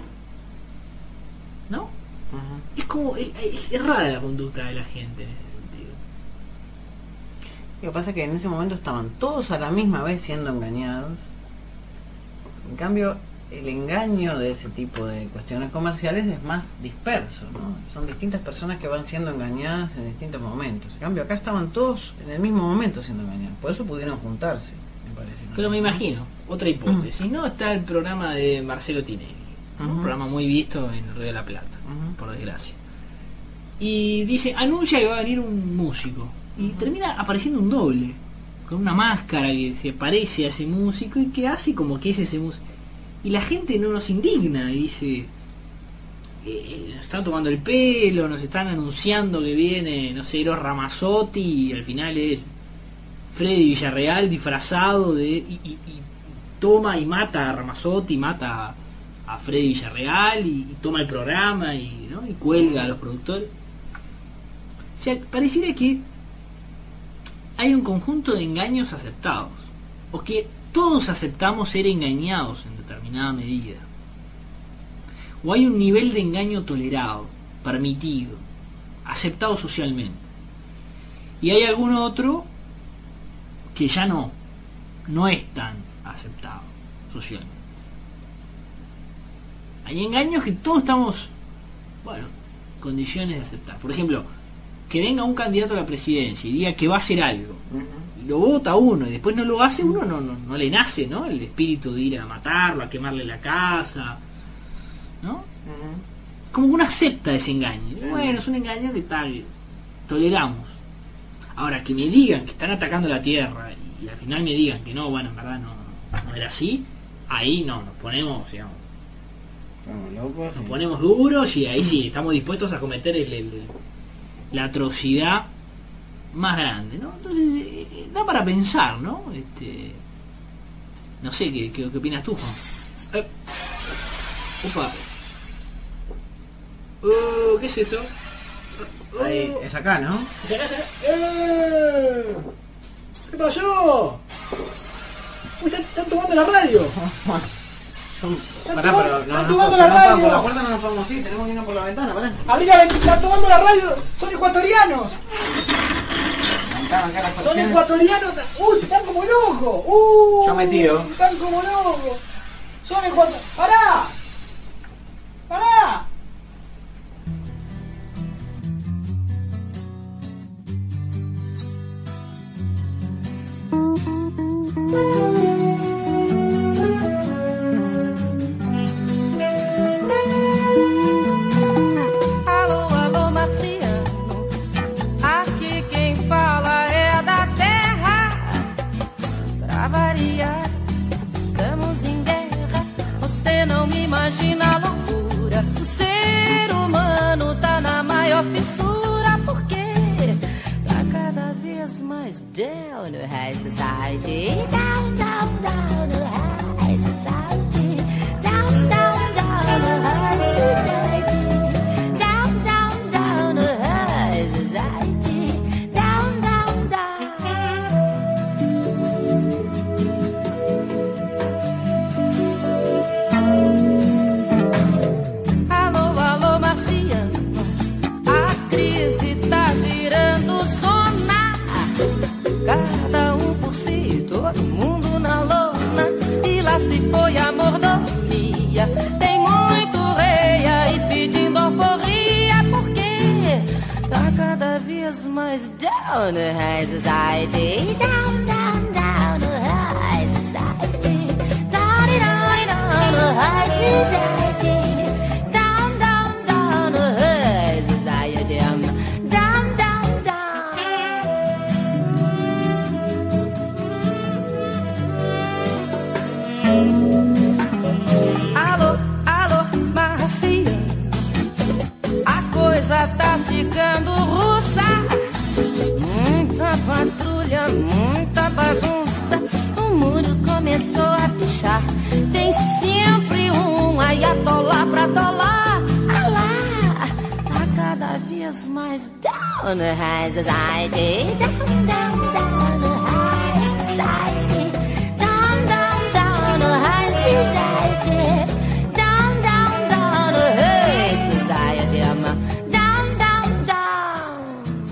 ¿No? Es como, es rara la conducta de la gente en ese sentido. Lo que pasa es que en ese momento estaban todos a la misma vez siendo engañados. En cambio, el engaño de ese tipo de cuestiones comerciales es más disperso, ¿no? Son distintas personas que van siendo engañadas en distintos momentos. En cambio, acá estaban todos en el mismo momento siendo engañados. Por eso pudieron juntarse, me parece, ¿no? Pero me imagino, otra hipótesis, ¿no? Está el programa de Marcelo Tinelli, ¿no? Un programa muy visto en el Río de la Plata, por desgracia. Y dice, anuncia que va a venir un músico. Y termina apareciendo un doble, con una máscara que se parece a ese músico y que hace como que es ese músico. Y la gente no nos indigna y dice, nos están tomando el pelo, nos están anunciando que viene, no sé, Eros Ramazzotti, y al final es Freddy Villarreal disfrazado y toma y mata a Ramazzotti, mata a Freddy Villarreal y toma el programa y cuelga a los productores. O sea, pareciera que hay un conjunto de engaños aceptados, o que todos aceptamos ser engañados en determinada medida, o hay un nivel de engaño tolerado, permitido, aceptado socialmente, y hay algún otro que ya no es tan aceptado socialmente. Hay engaños que todos estamos, en condiciones de aceptar. Por ejemplo, que venga un candidato a la presidencia y diga que va a hacer algo, lo vota uno y después no lo hace, uno no le nace, ¿no? El espíritu de ir a matarlo, a quemarle la casa, ¿no? Como que uno acepta ese engaño. Bueno, es un engaño que tal, toleramos. Ahora, que me digan que están atacando la tierra y al final me digan que no, en verdad no era así, ahí nos ponemos, digamos, locos, nos ponemos duros y ahí sí, estamos dispuestos a cometer la atrocidad más grande, ¿no? Entonces, da para pensar, ¿no? No sé, ¿qué opinas tú, Juan? Upa. ¿Qué es esto? Ahí, es acá, ¿no? ¿Es acá? ¿Qué pasó? Uy, ¿están tomando la radio? Pará, pero están tomando la radio. por la puerta no nos podemos ir, tenemos que irnos por la ventana, pará. Abrí la ventana, están tomando la radio. Son ecuatorianos. Son ecuatorianos. Uy, están como locos. Yo me tiro. Están como locos. Son ecuatorianos. ¡Pará! ¡Pará! Alô, alô, marciano. Aqui quem fala é da terra. Pra variar, estamos em guerra. Você não me imagina a loucura. O ser humano tá na maior fissura. Porque tá cada vez mais down no high society. Down, down, down no high society. Down, down, down no high society. Down, down, down no high society. Down, down, down. Alô, alô, marciano. A crise tá virando zona. Cada um por si, todo mundo na lona. E lá se foi a mordomia. Tem muito rei aí pedindo alforria. Porque tá cada vez mais down no high society. Down, down, down no high society. Down, down, down no high society. Down, down, down no high society. Down, down, down. Alô, alô, marciano. A coisa tá ficando russa. Muita patrulha, muita bagunça. O muro começou a fechar. Tem sempre um ayatollah pra tolar. Ah lá, tá cada vez mais down no high society. Down, down, down no high society. Down, down, down no high society. Down, down, down no high society. Down, down, down.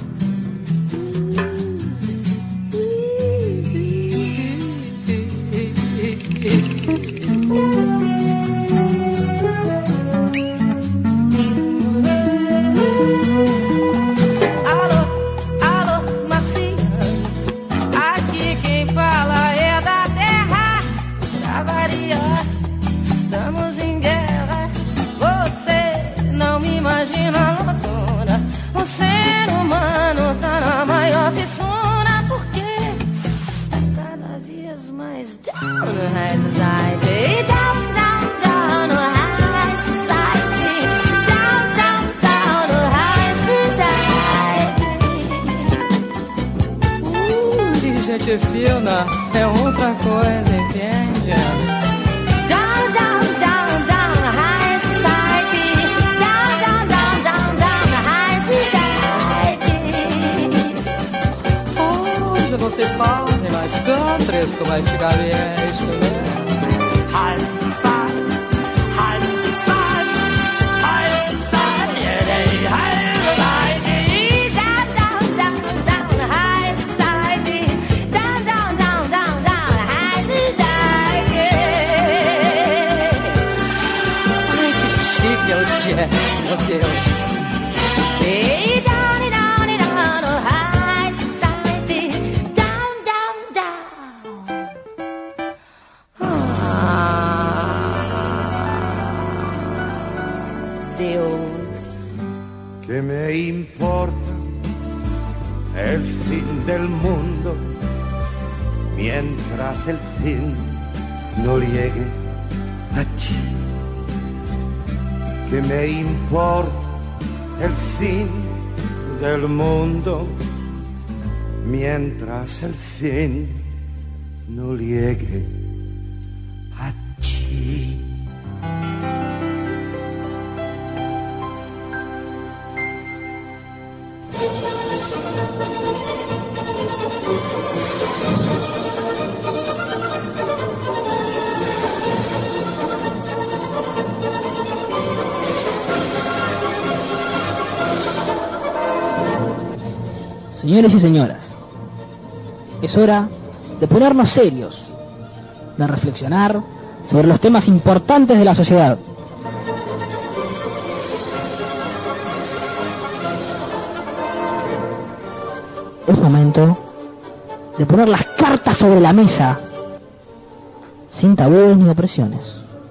Alô, alô, marciano. Aqui quem fala é da terra. Pra variar, estamos em guerra. Você não me imagina loucura. O ser humano tá na maior fissura. Porque tá cada vez mais down no high society. Down, down, down no high society. Down, down, down no high society. De gente fina é outra coisa, entende? Down, down, down, down no high society. Down, down, down, down, down no high society. Hoje você fala em mais countries como antigamente, né? High society, high society, high society, high society. Down, down, down, down no high society. Down, down, down, down, down no high society. Ai, que chique é o jazz, meu Deus. Hey, down, down, down no high society. Down, down, down. Deus. ¿Qué me importa el fin del mundo mientras el fin no llegue a ti? ¿Qué me importa el fin del mundo mientras el fin no llegue a ti? Señores y señoras, es hora de ponernos serios, de reflexionar sobre los temas importantes de la sociedad. Es momento de poner las cartas sobre la mesa, sin tabúes ni opresiones.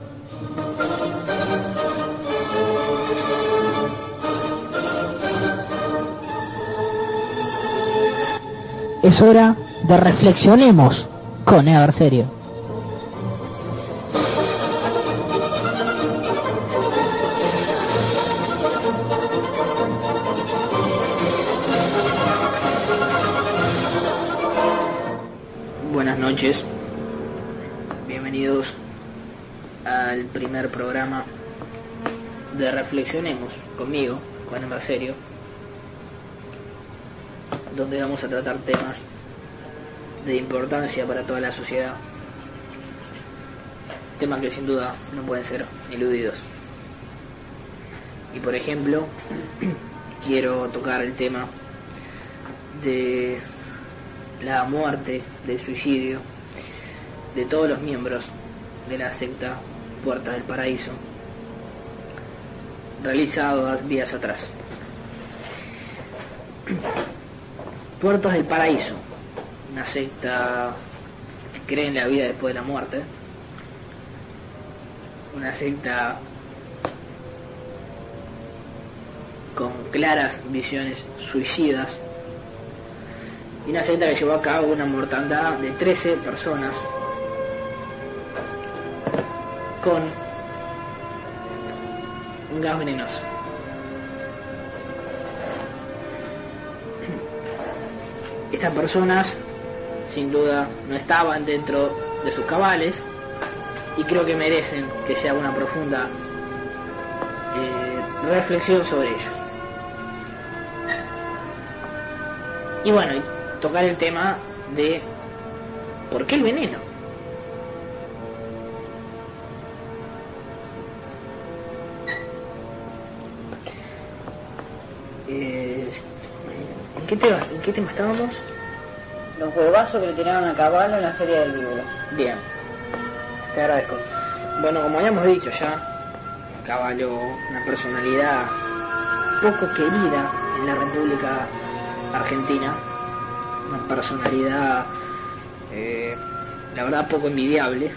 Es hora de reflexionemos con Ever Serio. Buenas noches, bienvenidos al primer programa de Reflexionemos conmigo, con Ever Serio, donde vamos a tratar temas de importancia para toda la sociedad, temas que sin duda no pueden ser eludidos. Y por ejemplo, quiero tocar el tema de la muerte, del suicidio de todos los miembros de la secta Puertas del Paraíso, realizado días atrás. Puertas del Paraíso, una secta que cree en la vida después de la muerte, una secta con claras visiones suicidas, y una secta que llevó a cabo una mortandad de 13 personas con un gas venenoso. Estas personas sin duda no estaban dentro de sus cabales y creo que merecen que se haga una profunda reflexión sobre ello. Y bueno, tocar el tema de ¿por qué el veneno? ¿En qué tema estábamos? Los huevazos que le tiraron a Caballo en la Feria del Libro. Bien, te agradezco. Bueno, como habíamos dicho ya, Caballo, una personalidad poco querida en la República Argentina, una personalidad, la verdad, poco envidiable,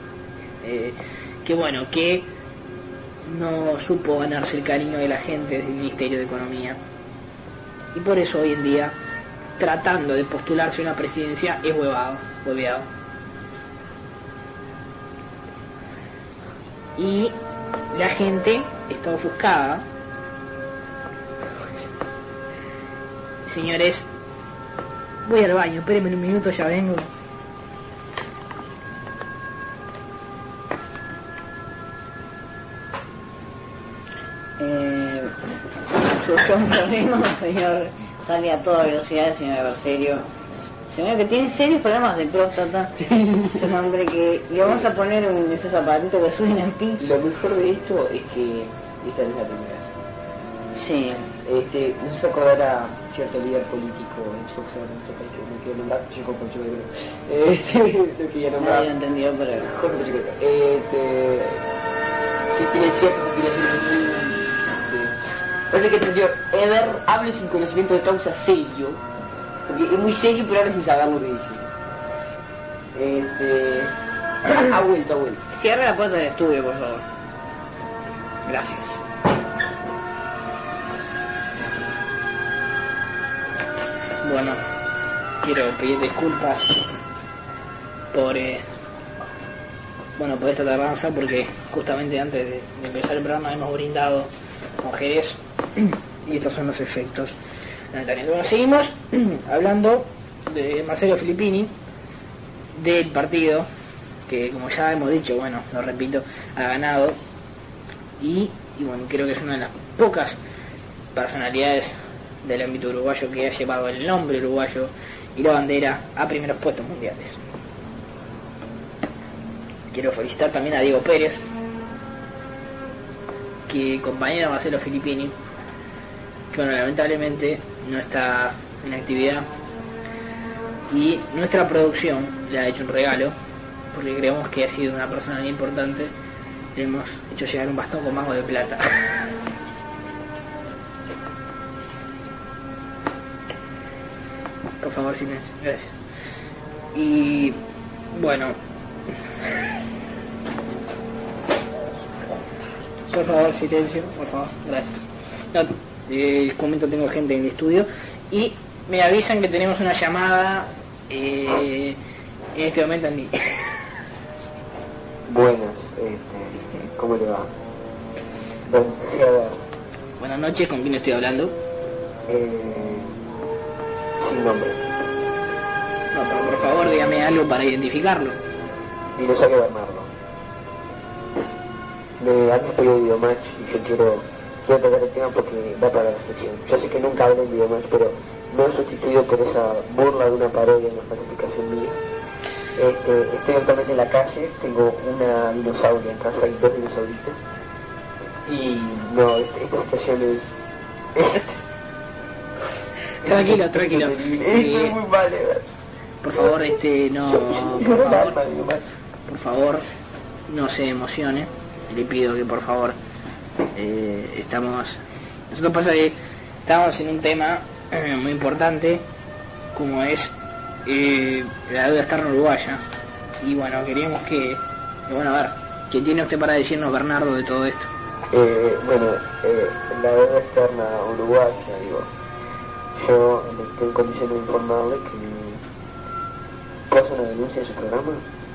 que no supo ganarse el cariño de la gente del Ministerio de Economía, y por eso hoy en día, tratando de postularse a una presidencia, es hueveado. Y la gente está ofuscada. Señores, voy al baño, espérenme un minuto, ya vengo. Señor, sale a toda velocidad, señor Everserio. Señor que tiene serios problemas de próstata. Es un hombre que le vamos a poner esos aparatos que suben en piso. Lo mejor de esto es que esta no es la primera vez. Sí. No se acordará cierto líder político en Foxer en nuestro país, que no quiero nombrar, yo con Poncho no quería nombrar. Nadie entendió, pero... Jorge Pacheco. Si tiene ciertas aspiraciones. Parece que el señor Ever hable sin conocimiento de causa serio, porque es muy serio pero ahora sin saber lo que dice. Ha vuelto. Cierra la puerta del estudio, por favor. Gracias. Bueno, quiero pedir disculpas por esta tardanza, porque justamente antes de empezar el programa hemos brindado con Jerez y estos son los efectos. Bueno, seguimos hablando de Marcelo Filippini, del partido que, como ya hemos dicho, bueno, lo repito, ha ganado y bueno, creo que es una de las pocas personalidades del ámbito uruguayo que ha llevado el nombre uruguayo y la bandera a primeros puestos mundiales. Quiero felicitar también a Diego Pérez, que compañero de Marcelo Filippini, que bueno, lamentablemente no está en la actividad. Y nuestra producción le ha hecho un regalo, porque creemos que ha sido una persona muy importante. Le hemos hecho llegar un bastón con mago de plata. Por favor, silencio. Gracias. Y bueno, por favor, silencio, por favor, gracias. No, comento, tengo gente en el estudio y me avisan que tenemos una llamada en este momento en línea. Buenas, ¿cómo le va? Buenas noches, ¿con quién estoy hablando? Sin nombre. No, pero por favor dígame algo para identificarlo. Dinosaurio Bernardo. Antes pedí Videomatch y yo quiero tratar el tema porque da para la reflexión. Yo sé que nunca hablé en Videomatch, pero no he sustituido por esa burla de una parodia en la planificación mía. Estoy actualmente en la calle, tengo una dinosauria en casa, hay 2 dinosauritos. Y no, esta situación es... Tranquilo. Es muy mal, por favor, por favor, no se emocione. Le pido que por favor, nosotros pasa que estamos en un tema muy importante, como es la deuda externa uruguaya. Y bueno, queríamos que a ver, ¿qué tiene usted para decirnos, Bernardo, de todo esto? La deuda externa uruguaya, yo estoy en condiciones de informarle que ¿puedo hacer una denuncia de su programa?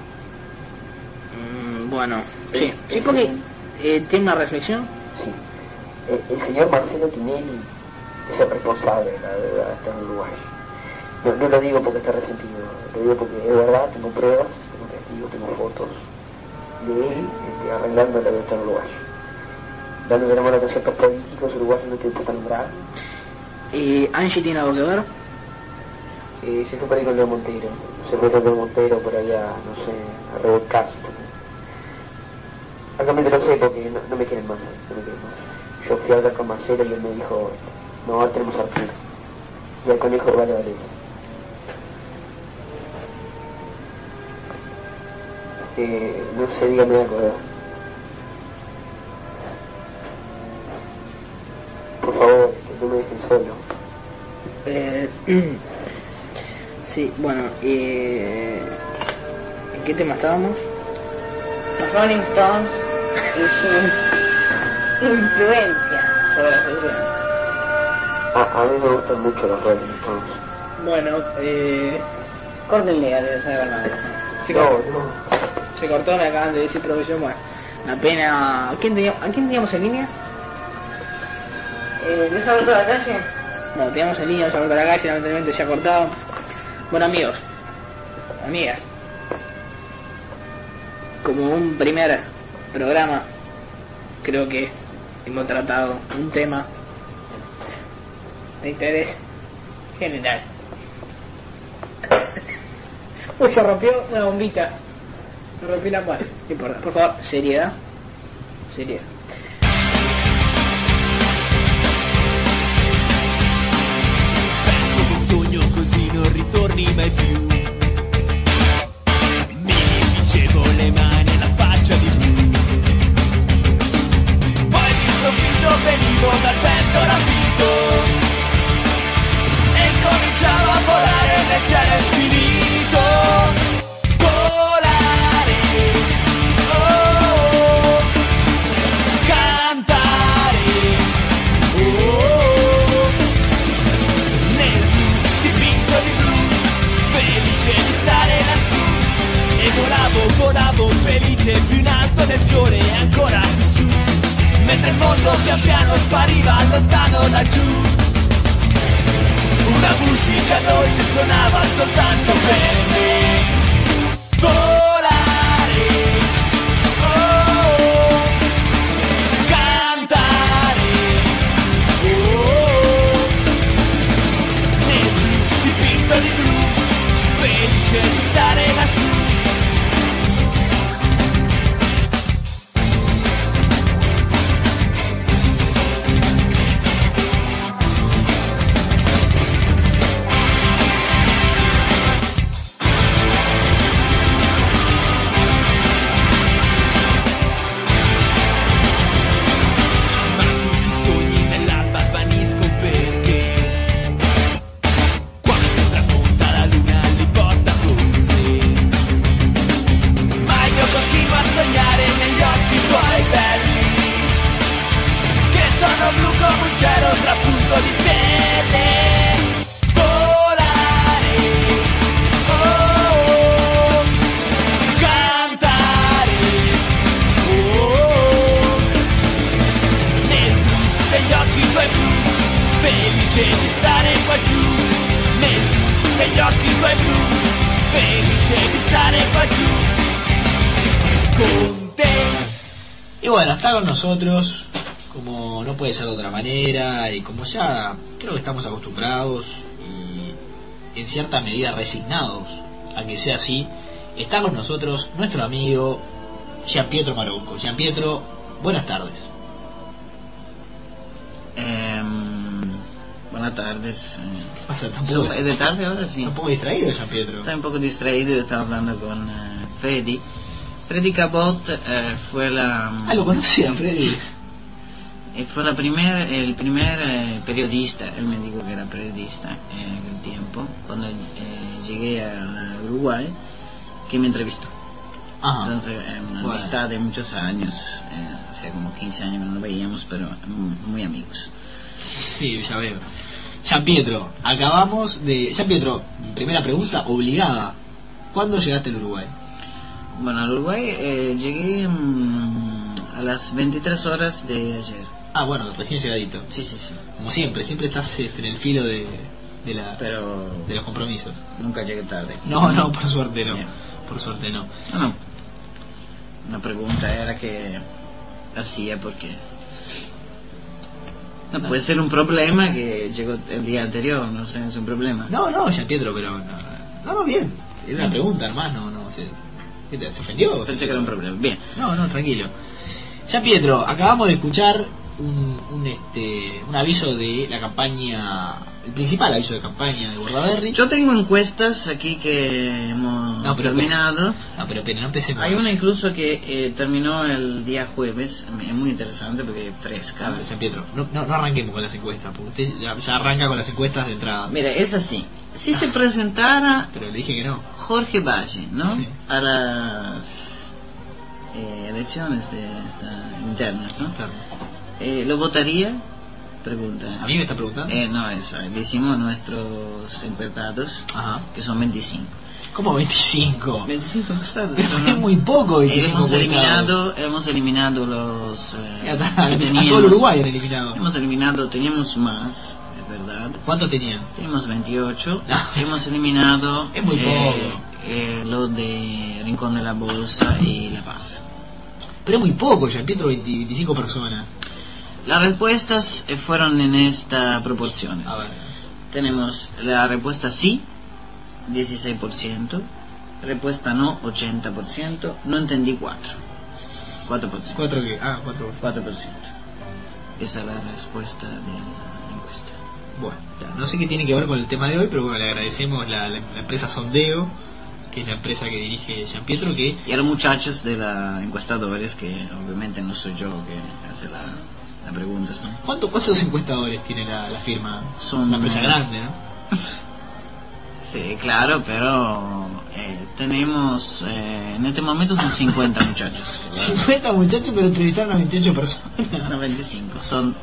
Bueno, sí, porque tiene una reflexión. Sí, el señor Marcelo Tinelli es el responsable de la deuda externa uruguaya. No lo digo porque está resentido, lo digo porque es verdad, tengo pruebas, tengo testigos, tengo fotos de él arreglando la deuda externa uruguaya. Dando de la mano a ciertos políticos uruguayos no te importa nombrar. ¿Angie tiene algo que ver? Se fue para ir con Leo Montero. Se fue con Leo Montero por allá, no sé, a revolcarse. Actualmente lo sé porque no me quieren más, Yo fui a hablar con Marcelo y él me dijo, no, ahora tenemos a Arturo. Y al conejo vale. No sé, dígame algo, ¿verdad? Por favor, no me dejen solo. Sí, bueno, ¿en qué tema estábamos? Los Rolling Stones y su influencia sobre la sociedad. A mí me gustan mucho los Rolling Stones. Bueno, Córtenle a Bernardo. Se cortó, me acaban de decir profesión. Bueno, una pena. ¿A quién teníamos en línea? ¿No se ha vuelto a la calle? No, teníamos en línea, no se ha vuelto a la calle, lamentablemente se ha cortado. Bueno, amigos, amigas, como un primer programa, creo que hemos tratado un tema de interés general. Uy, se rompió una bombita. Se rompió la mano. No importa, por favor, seriedad. Penso che un sogno così non ritorni mai più. Mi dipingevo le mani e la faccia di blu. Poi d'improvviso venivo dal vento rapito e cominciavo a volare nel cielo infinito. Volare, oh, cantare, oh, nel blu, dipinto di blu, felice di stare lassù. E volavo felice più in alto del sole e ancora più su, mentre il mondo pian piano spariva lontano laggiù. Una musica dolce suonava soltanto per me. Volare, oh, cantare, oh, nel blu, dipinto di blu, felice di stare lassù. Y bueno, está con nosotros, como no puede ser de otra manera, y como ya creo que estamos acostumbrados y en cierta medida resignados a que sea así, está con nosotros nuestro amigo Gianpietro Marocco. Gianpietro, buenas tardes. Buenas tardes. ¿Qué pasa? ¿Tampoco, ¿Es de tarde ahora? Sí. ¿Está un poco distraído, Gianpietro? Estoy un poco distraído, estaba hablando con Freddy. Freddy Cabot fue la... Ah, lo conocía, Freddy. Fue el primer periodista, él me dijo que era periodista en aquel tiempo, cuando llegué a Uruguay, que me entrevistó. Ajá. Entonces, una amistad de muchos años, hace como 15 años que no nos veíamos, pero muy amigos. Sí, ya veo. Gianpietro, acabamos de... Gianpietro, primera pregunta obligada. ¿Cuándo llegaste al Uruguay? Bueno, al Uruguay llegué a las 23 horas de ayer. Ah, bueno, recién llegadito. Sí. Como siempre estás en el filo de los compromisos. Nunca llegué tarde. No, por suerte no. Bien. Por suerte no. No. Una pregunta era que hacía porque... No, puede ser un problema que llegó el día anterior, no sé, es un problema. No, Gianpietro, pero... No, bien. Era una pregunta, hermano, no sé. ¿Se ofendió? Pensé que era un problema. Bien. No, tranquilo. Gianpietro, acabamos de escuchar un aviso de la campaña, el principal aviso de campaña de Bordaberry. Yo tengo encuestas aquí que hemos terminado. Pero no empecemos. Hay una incluso que terminó el día jueves, es muy interesante porque es fresca. A ver, Gianpietro, no arranquemos con las encuestas, porque usted ya arranca con las encuestas de entrada. Mira, es así. Si se presentara pero le dije que no. Jorge Valle, ¿no? Sí. A las elecciones internas, ¿no? Claro. ¿Lo votaría? Pregunta. ¿A mí me está preguntando? No, eso. Le hicimos nuestros encuestados, que son 25. ¿Cómo 25? 25 encuestados. Pero es muy poco. Hemos eliminado los... a todo el Uruguay han eliminado. Hemos eliminado, teníamos más, es verdad. ¿Cuántos tenían? Teníamos 28. Hemos eliminado... Es muy poco. Lo de Rincón de la Bolsa y La Paz. Pero es muy poco, Gianpietro, 25 personas. Las respuestas fueron en esta proporción. A ver. Tenemos la respuesta sí, 16%, respuesta no, 80%, no entendí 4%. ¿4 qué? 4%. Esa es la respuesta de la encuesta. Bueno, no sé qué tiene que ver con el tema de hoy, pero bueno, le agradecemos la empresa Sondeo, que es la empresa que dirige Gianpietro, y a los muchachos de la encuestadores, que obviamente no soy yo que hace la pregunta, ¿no? ¿Cuántos encuestadores tiene la firma? Son una empresa grande, ¿no? Sí, claro, pero tenemos en este momento son 50 muchachos. 50 muchachos, pero entrevistaron a 28 personas. No, 25.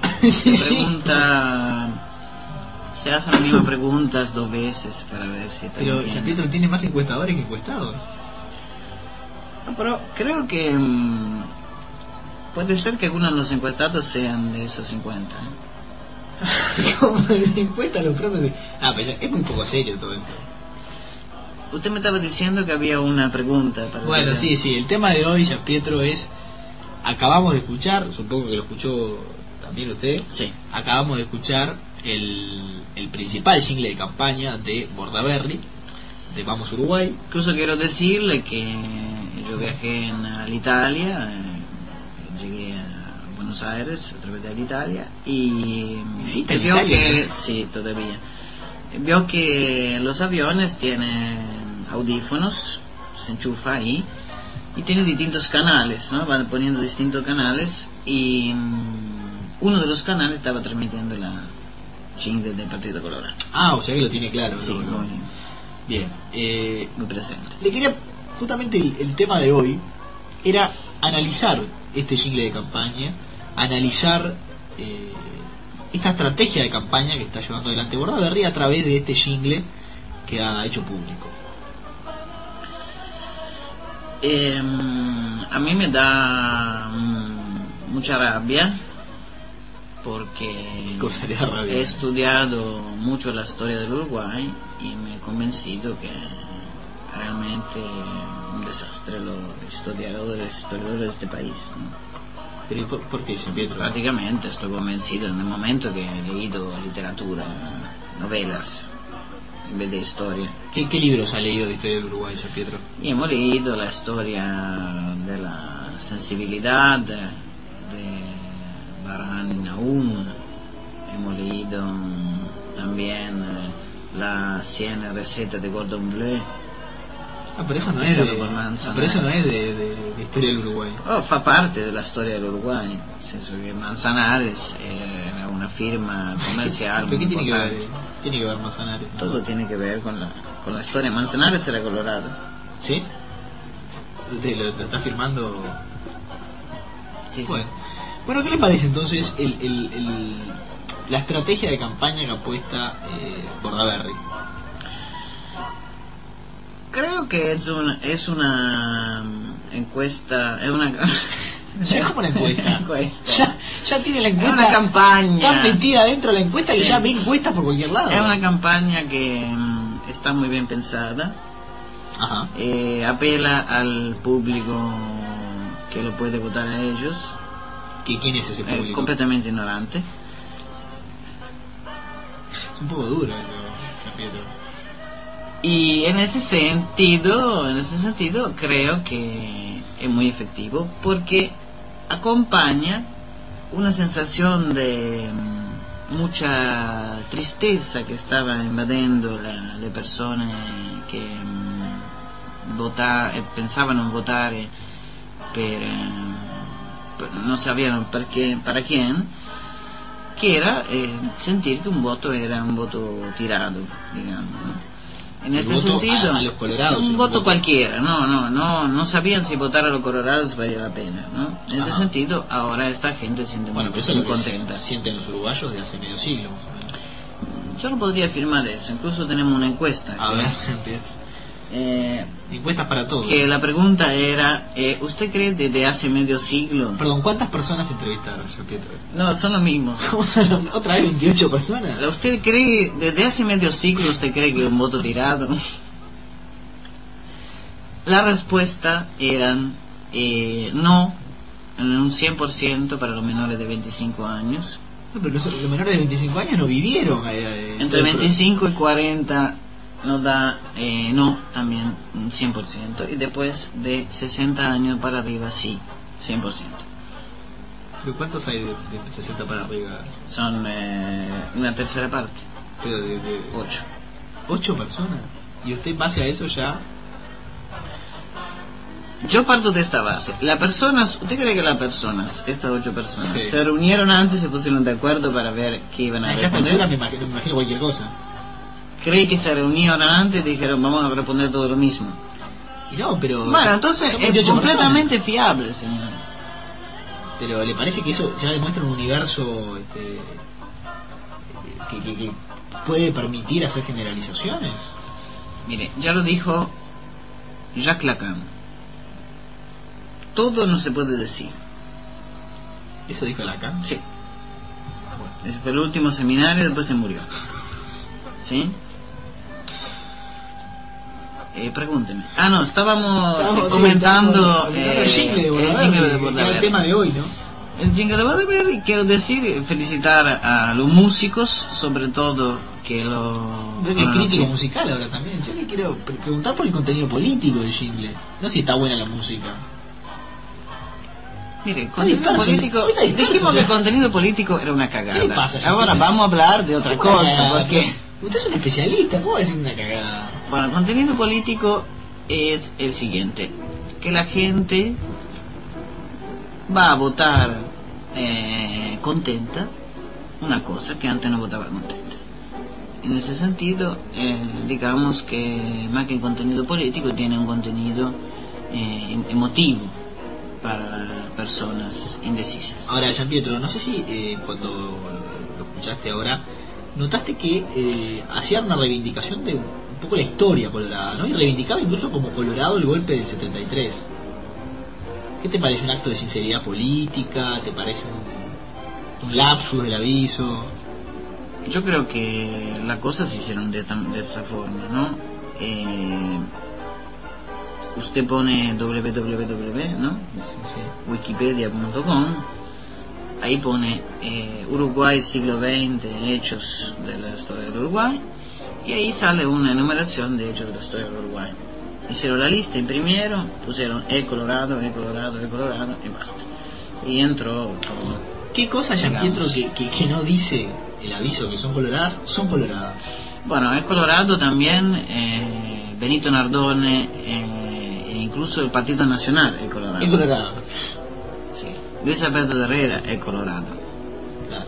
Se hacen las mismas preguntas 2 veces para ver si... Pero Gianpietro tiene más encuestadores que encuestados. No, pero creo que puede ser que algunos de los encuestados sean de esos 50. ¿Cómo encuesta los propios? Pero es muy poco serio todo esto. Usted me estaba diciendo que había una pregunta para... Bueno, sí, el tema de hoy, Gianpietro, es... Acabamos de escuchar, supongo que lo escuchó también usted. Sí. Acabamos de escuchar el principal jingle de campaña de Bordaberry, de Vamos Uruguay. Incluso quiero decirle que yo viajé a Italia, llegué a Buenos Aires a través de Italia y vio que sí, todavía vio que los aviones tienen audífonos, se enchufa ahí y tiene distintos canales, ¿no? Van poniendo distintos canales y uno de los canales estaba transmitiendo la jingle del Partido Colorado. O sea que lo tiene claro. Sí, muy bien. Muy presente. Le quería, justamente el tema de hoy era analizar este jingle de campaña, analizar esta estrategia de campaña que está llevando adelante Bordaberry a través de este jingle que ha hecho público. A mí me da mucha rabia porque he estudiado mucho la historia del Uruguay y me he convencido que realmente un desastre los historiadores de este país, ¿no? Pero ¿y por qué, Gian Pietro? Prácticamente estoy convencido en el momento que he leído literatura, novelas, en vez de historia. ¿Qué libros ha leído de historia del Uruguay, Gian Pietro? Y hemos leído la historia de la sensibilidad de Barán y Nahum, hemos leído también las 100 recetas de Gordon Bleu. Pero eso no es de historia del Uruguay. Fa parte della storia dell'Uruguay, nel senso che Manzanares era una firma comercial. ¿Pero qué tiene que ver Manzanares? Todo tiene que ver con la historia. Manzanares era colorado. ¿Sí? ¿Lo está firmando? Sí, bueno, ¿qué le parece entonces la estrategia de campaña que apuesta Bordaberry? Creo que es una encuesta, es una ya como una encuesta. ya tiene la encuesta. Es una campaña. Está metida dentro de la encuesta que ya ve encuestas por cualquier lado. Es una campaña que está muy bien pensada. Ajá. Apela al público que lo puede votar a ellos. ¿Quién es ese público? Completamente ignorante. Es un poco duro eso, Gian Pietro. Y en ese sentido creo que es muy efectivo porque acompaña una sensación de mucha tristeza que estaba invadiendo le persone che pensavano votare non sapevano para quién, que era sentir que un voto era un voto tirado, digamos, ¿no? En este sentido, a los colorados, un voto cualquiera, no sabían si votar a los colorados valía la pena, ¿no? En este sentido, ahora esta gente siente muy contenta. Sienten los uruguayos de hace medio siglo, más o menos. Yo no podría afirmar eso, incluso tenemos una encuesta. A ver, encuestas para todos. Que la pregunta era, ¿usted cree desde hace medio siglo? Perdón, ¿cuántas personas entrevistaron, Gian Pietro? No, son los mismos. ¿Otra vez 28 personas? ¿Usted cree, desde hace medio siglo, usted cree que un voto tirado? La respuesta eran no, en un 100% para los menores de 25 años. No, pero los menores de 25 años no vivieron. Entre 25 y 40 nos da no, también un 100%. Y después de 60 años para arriba, sí, 100%. ¿Pero cuántos hay de 60 para arriba? Son una tercera parte. Pero de 8. ¿8 personas? ¿Y usted en base a eso ya...? Yo parto de esta base. ¿Usted cree que las personas, estas 8 personas, sí, se reunieron antes, se pusieron de acuerdo para ver qué iban a responder? Ya me imagino cualquier cosa. ¿Cree que se reunieron antes y dijeron vamos a responder todo lo mismo? Y no, pero... Bueno, entonces es completamente fiable, señor. Pero ¿le parece que eso ya demuestra un universo que puede permitir hacer generalizaciones? Mire, ya lo dijo Jacques Lacan. Todo no se puede decir. ¿Eso dijo Lacan? Sí. Ese fue el último seminario y después se murió. ¿Sí? Pregúnteme. No, estábamos comentando el jingle de Bordaberry, el tema de hoy, ¿no? El jingle de Bordaberry, quiero decir, felicitar a los músicos, sobre todo que es crítico musical ahora también. Yo le quiero preguntar por el contenido político del jingle. No sé si está buena la música. Mire, contenido político, dijimos que el contenido político era una cagada. ¿Qué pasa? Ahora vamos a hablar de otra cosa, porque... Usted es un especialista, ¿cómo va a decir una cagada? Bueno, el contenido político es el siguiente: que la gente va a votar contenta una cosa que antes no votaba contenta. En ese sentido, digamos que más que el contenido político tiene un contenido emotivo para personas indecisas. Ahora, Gian Pietro, no sé si cuando lo escuchaste ahora notaste que hacía una reivindicación de un poco la historia colorada, ¿no? Y reivindicaba incluso como colorado el golpe del 73. ¿Qué te parece? ¿Un acto de sinceridad política? ¿Te parece un lapsus del aviso? Yo creo que las cosas se hicieron de esa forma, ¿no? Usted pone www, ¿no? Sí. Wikipedia.com ahí pone Uruguay siglo XX, hechos de la historia del Uruguay, y ahí sale una enumeración de hechos de la historia del Uruguay. Hicieron la lista, imprimieron, pusieron Colorado, Colorado, Colorado y basta. Y entró todo. ¿Qué cosa, Gianpietro, que no dice el aviso que son coloradas? Son coloradas. Bueno, es Colorado también, Benito Nardone, e incluso el Partido Nacional es Colorado. Es Colorado. Sí. Luis Alberto de Herrera es Colorado. Claro.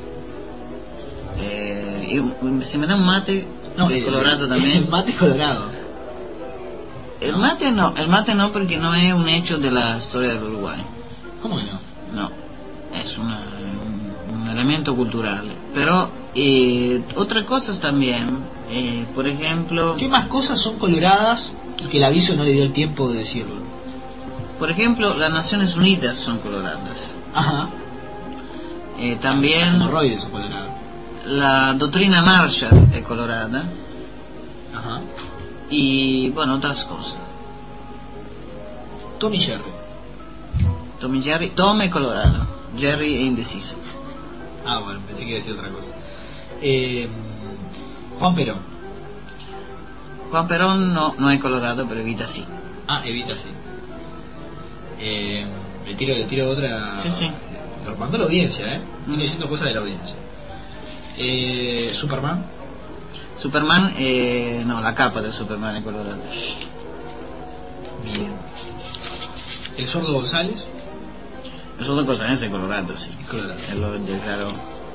Y si me da un mate, no, es Colorado también. El mate es Colorado. El mate no, porque no es un hecho de la historia del Uruguay. ¿Cómo que no? No, es un elemento cultural. Pero otras cosas también, por ejemplo... ¿Qué más cosas son coloradas y que el aviso no le dio el tiempo de decirlo? Por ejemplo, las Naciones Unidas son coloradas. Ajá. También... Las hemorroides son coloradas. La doctrina Marshall es colorada. Ajá. Y bueno, otras cosas. Tom y Jerry. Tom es colorado, Jerry es indeciso. Ah, bueno, pensé que iba a decir otra cosa. Juan Perón. Juan Perón no es colorado, pero Evita sí. Ah, Evita sí. Le tiro otra. Sí. Lo mandó la audiencia, Estoy diciendo cosas de la audiencia. Superman, no, la capa de Superman es colorada. Bien. ¿El Sordo González? El Sordo González es colorado, sí. Colorado. Él lo declaró.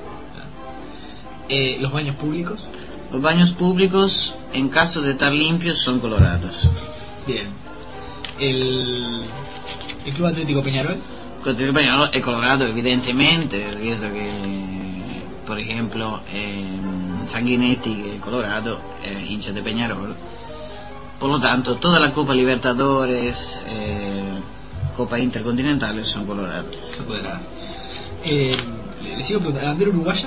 ¿Los baños públicos? Los baños públicos, en caso de estar limpios, son colorados. Bien. ¿El Club Atlético Peñarol? El Club Atlético Peñarol es colorado, evidentemente. Eso que, por ejemplo, Sanguinetti, que es colorado, hincha de Peñarol. Por lo tanto, toda la Copa Libertadores, Copa Intercontinentales son coloradas. Son coloradas. Le sigo preguntando, ¿la bandera uruguaya?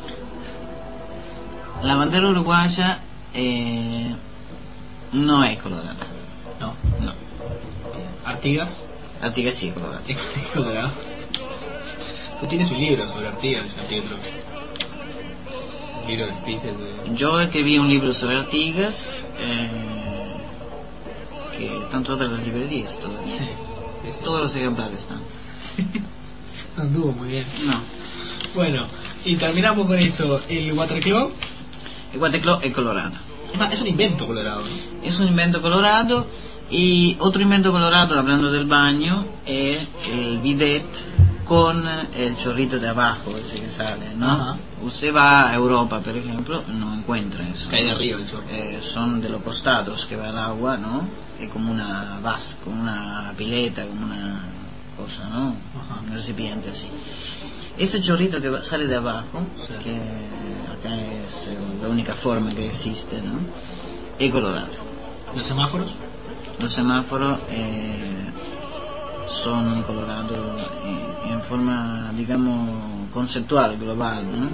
La bandera uruguaya no es colorada. No. Artigas sí es colorada. Es colorado. Tú tienes un libro sobre Artigas, Gianpietro. Un libro de Spitzl. Yo escribí un libro sobre Artigas, que están todas las librerías todavía. Sí. Todos los ejemplares están. No anduvo muy bien. No. Bueno, y terminamos con esto. ¿El Waterclaw? El Waterclaw es colorado. Es un invento colorado, ¿no? Es un invento colorado. Y otro invento colorado, hablando del baño, es el bidet con el chorrito de abajo, ese que sale, ¿no? Ajá. Usted va a Europa, por ejemplo, no encuentra eso. Cae de arriba el chorro. Son de los costados que va el agua, ¿no? Es como una vas, como una pileta, como una cosa, ¿no? Ajá. Un recipiente así. Ese chorrito que sale de abajo, sí, que acá es la única forma que existe, ¿no? Es colorado. ¿Los semáforos? Los semáforos son colorados en forma, digamos, conceptual, global, ¿no?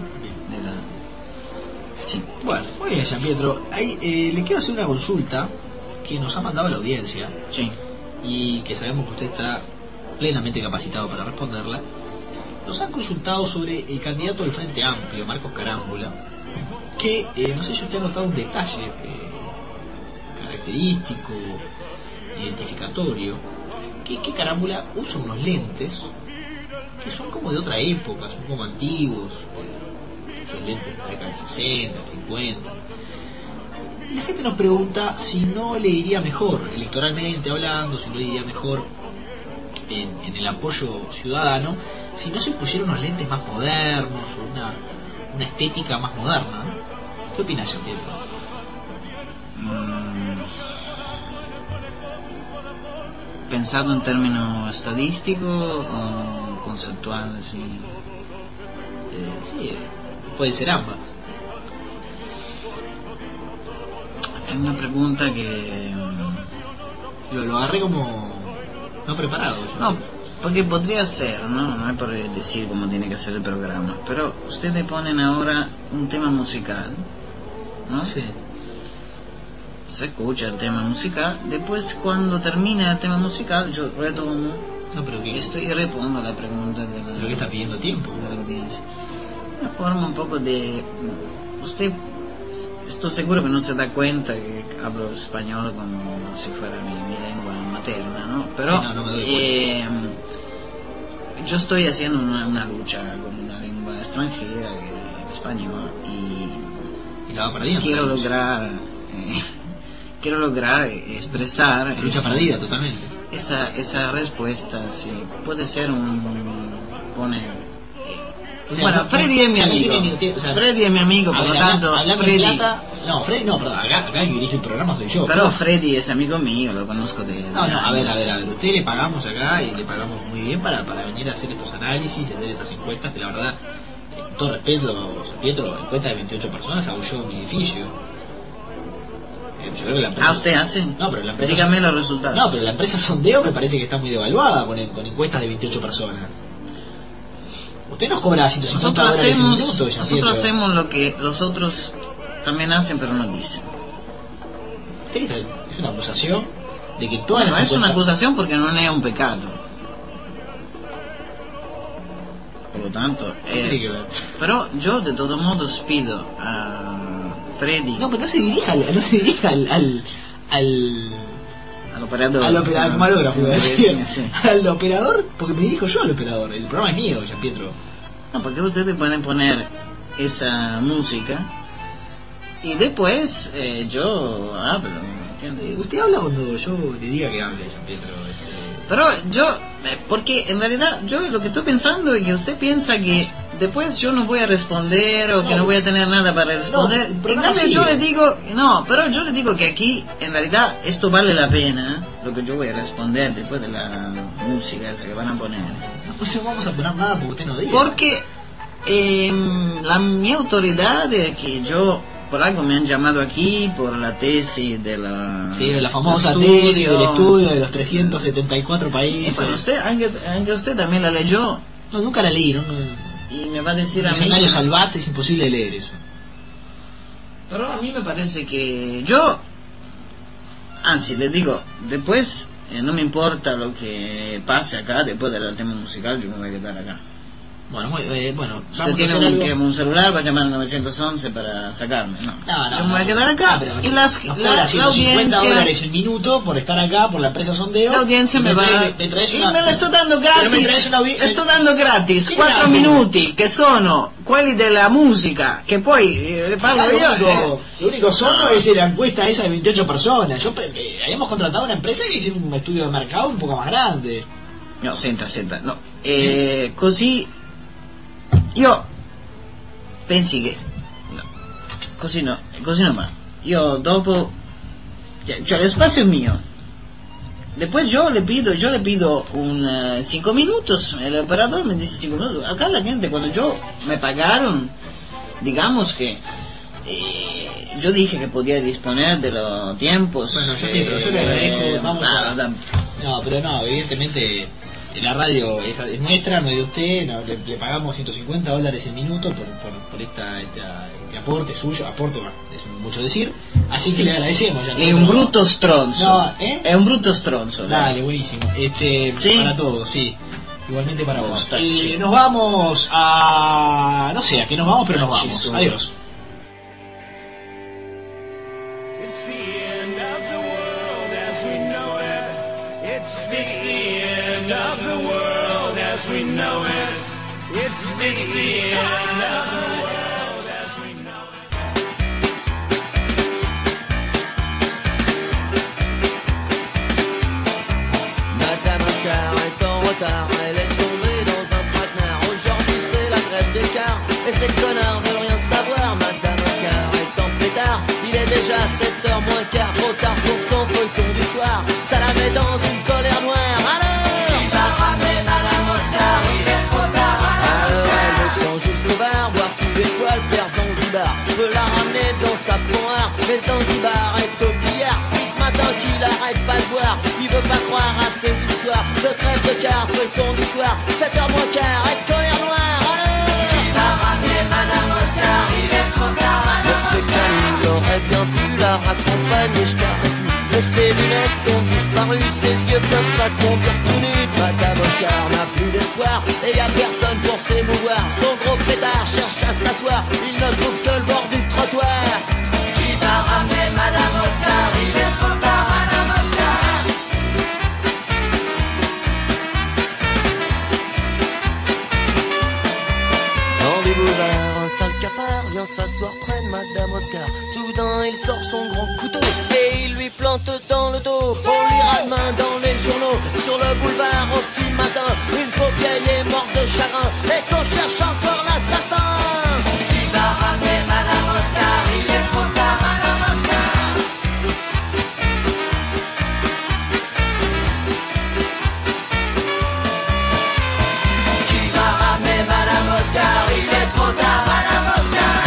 Sí. Bueno, muy bien, Gianpietro. Ahí le quiero hacer una consulta que nos ha mandado la audiencia. Sí. Y que sabemos que usted está plenamente capacitado para responderla. Nos han consultado sobre el candidato del Frente Amplio, Marcos Carámbula, que no sé si usted ha notado un detalle característico, identificatorio, que Carámbula usa unos lentes que son como de otra época, son como antiguos, son lentes de la década del 60, 50. Y la gente nos pregunta si no le iría mejor, electoralmente hablando, si no le iría mejor en el apoyo ciudadano, si no se pusieron unos lentes más modernos, o una estética más moderna, ¿no? ¿Qué opinas, Gianpietro? Pensado en términos estadísticos o conceptuales, sí. Sí, puede ser ambas. Es una pregunta que lo agarré como no preparado. No, porque podría ser, no es por decir cómo tiene que ser el programa, pero ustedes ponen ahora un tema musical, ¿no? Sí. Se escucha el tema musical, después cuando termina el tema musical yo retomo No, pero ¿qué? Estoy respondiendo a la pregunta de la, ¿Pero qué está pidiendo tiempo? de la audiencia. Una forma un poco de... Usted, estoy seguro que no se da cuenta que hablo español como si fuera mi lengua materna, ¿no? Pero Sí, no me doy cuenta. yo estoy haciendo una lucha con una lengua extranjera, que es el español, Y la va perdiendo. quiero lograr expresar Lucha perdida totalmente. esa respuesta. Sí, puede ser O sea, bueno, no, Freddy es mi no amigo. tiene, o sea, Freddy es mi amigo, por lo tanto, hablando Freddy. de plata, no, Freddy no, perdón, acá el que dirige el programa soy yo. Pero Freddy es amigo mío, lo conozco de... No, a ver, usted le pagamos acá y le pagamos muy bien para venir a hacer estos análisis, hacer estas encuestas, que la verdad, con todo respeto, San Pietro, encuesta de 28 personas hago yo en mi edificio. Yo creo que la empresa... ¿usted hace? No, pero la empresa... Dígame los resultados. No, pero la empresa Sondeo me parece que está muy devaluada con encuestas de 28 personas. Usted nos cobra 150 dólares en minuto, ya nosotros hacemos lo que los otros también hacen, pero no dicen. Es una acusación de que todas Bueno, las es una acusación porque no es un pecado. Por lo tanto, pero yo de todos modos pido a Freddy... No, pero no se dirija al operador. Al camarógrafo, iba a decir. Sí. Al operador, porque me dirijo yo al operador. El programa es mío, San Pietro. No, porque ustedes pueden poner esa música y después yo hablo, ¿entiende? Usted habla cuando yo le diga que hable, San Pietro. Pero yo, porque en realidad yo lo que estoy pensando es que usted piensa que después yo no voy a responder o que no voy a tener nada para responder. En cambio yo le digo, pero yo le digo que aquí en realidad esto vale la pena, lo que yo voy a responder después de la música esa que van a poner. No vamos a poner nada porque usted no diga. Porque mi autoridad es que yo, por algo me han llamado aquí, por la tesis de la... Sí, de la famosa tesis del estudio de los 374 países. Bueno, aunque usted también la leyó. No, nunca la leí, ¿no? Y me va a decir a mí... Diccionario Salvat, es imposible leer eso. Pero a mí me parece que yo... Anzi, les digo, después no me importa lo que pase acá, después del tema musical yo me voy a quedar acá. Bueno, bueno, usted tiene un celular, va a llamar al 911 para sacarme. No, yo me voy a quedar acá. Y la $150 dólares el minuto por estar acá, por la empresa Sondeo. La audiencia me va a... me la sto dando gratis. Sto dando gratis 4 minuti che sono quelli della musica, che poi parlo io. Lo único solo es la encuesta esa de 28 personas. Habíamos contratado una empresa que hizo un estudio de mercado un poco más grande. No, senta, no. Così io pensi che così no ma io dopo, cioè lo spazio es mío, después yo le pido un 5 minutos, el operador me dice 5 minutos. Acá la gente, cuando me pagaron, digamos que yo dije que podía disponer de los tiempos. Bueno, yo le agradezco. No, pero no, evidentemente la radio es nuestra, no es de usted, no, le pagamos $150 el minuto por este aporte suyo, es mucho decir, así que le agradecemos. Es un bruto stronzo. No, es un bruto stronzo. Dale, buenísimo. ¿Sí? Para todos, sí. Igualmente para vos. Nos vamos a... No sé a qué nos vamos, pero nos vamos. Adiós. It's the end of the world as we know it. It's the end of the world as we know it. Madame Oscar est en retard, elle est tombée dans un traquenard. Aujourd'hui c'est la grève des cars et ces connards veulent rien savoir. Madame Oscar est en pétard, il est déjà 7h moins quart, trop tard pour son feuilleton du soir. Ça la met dans une colère noire. Alors, qui va ramener Madame Oscar? Il est trop tard. Alors elle descend jusqu'au bar, voir si l'étoile perd Zanzibar peut la ramener dans sa poire. Mais Zanzibar est au billard, puis ce matin qu'il arrête pas de boire. Il veut pas croire à ces histoires de crève de car, feuilleton du soir. 7h moins quart et colère noire. Alors, qui va ramener Madame Oscar? Il est trop tard. Monsieur Camille aurait bien pu la raccompagner jusqu'à mais ses lunettes ont disparu, ses yeux peuvent pas conduire tout nu. Madame Oscar n'a plus d'espoir et y a personne pour s'émouvoir. Son gros pétard cherche à s'asseoir, il ne trouve que le bord du trottoir. Qui va ramener Madame Oscar? Il est trop tard, Madame Oscar. Henri Bouvard, un sale cafard, vient s'asseoir près de Madame Oscar. Soudain, il sort son gros couteau et il lui plante dans le dos. On lira demain dans les journaux, sur le boulevard au petit matin, une pauvre vieille est morte de chagrin et qu'on cherche encore l'assassin. Qui va ramener Madame Oscar? Il est trop tard, Madame Oscar. Qui va ramener Madame Oscar? Il est trop tard, Madame Oscar.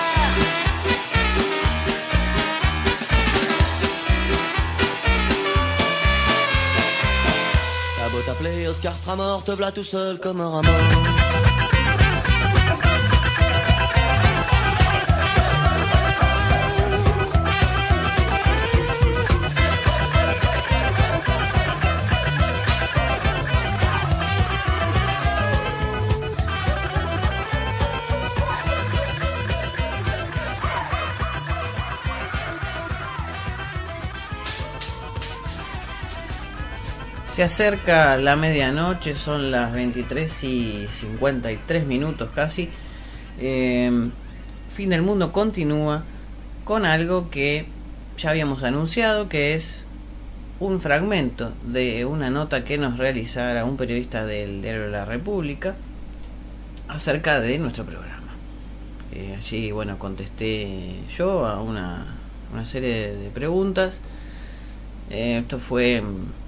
T'as beau t'appeler Oscar Tramor, te v'là tout seul comme un rat mort. Se acerca la medianoche, son las 23:53 casi. Fin del Mundo continúa con algo que ya habíamos anunciado, que es un fragmento de una nota que nos realizara un periodista del Diario de la República acerca de nuestro programa. Allí, bueno, contesté yo a una serie de preguntas. Esto fue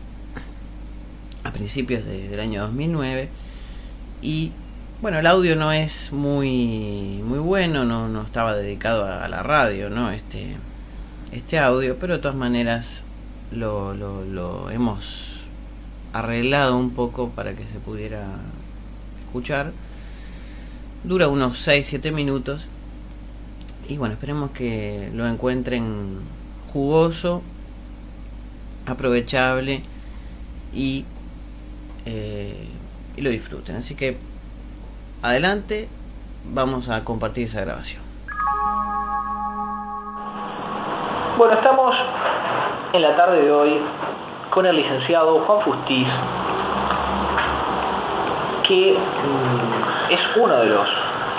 a principios del año 2009 y bueno, el audio no es muy bueno, no estaba dedicado a la radio, ¿no? Este audio, pero de todas maneras lo hemos arreglado un poco para que se pudiera escuchar. Dura unos 6-7 minutos y bueno, esperemos que lo encuentren jugoso, aprovechable y lo disfruten. Así que adelante, vamos a compartir esa grabación. Bueno, estamos en la tarde de hoy con el licenciado Juan Fustiz, que es uno de los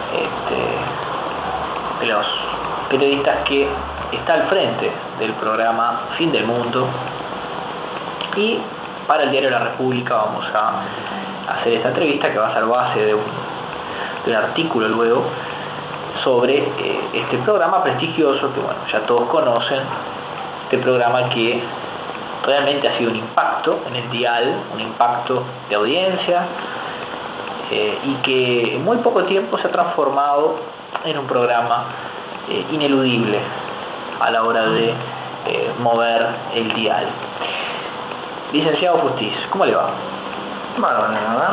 periodistas que está al frente del programa Fin del Mundo, y para el Diario de la República vamos a hacer esta entrevista que va a ser base de un artículo luego sobre este programa prestigioso que, bueno, ya todos conocen, este programa que realmente ha sido un impacto en el dial, un impacto de audiencia, y que en muy poco tiempo se ha transformado en un programa ineludible a la hora de mover el dial. Licenciado Fustiz, ¿cómo le va? Bueno, ¿verdad?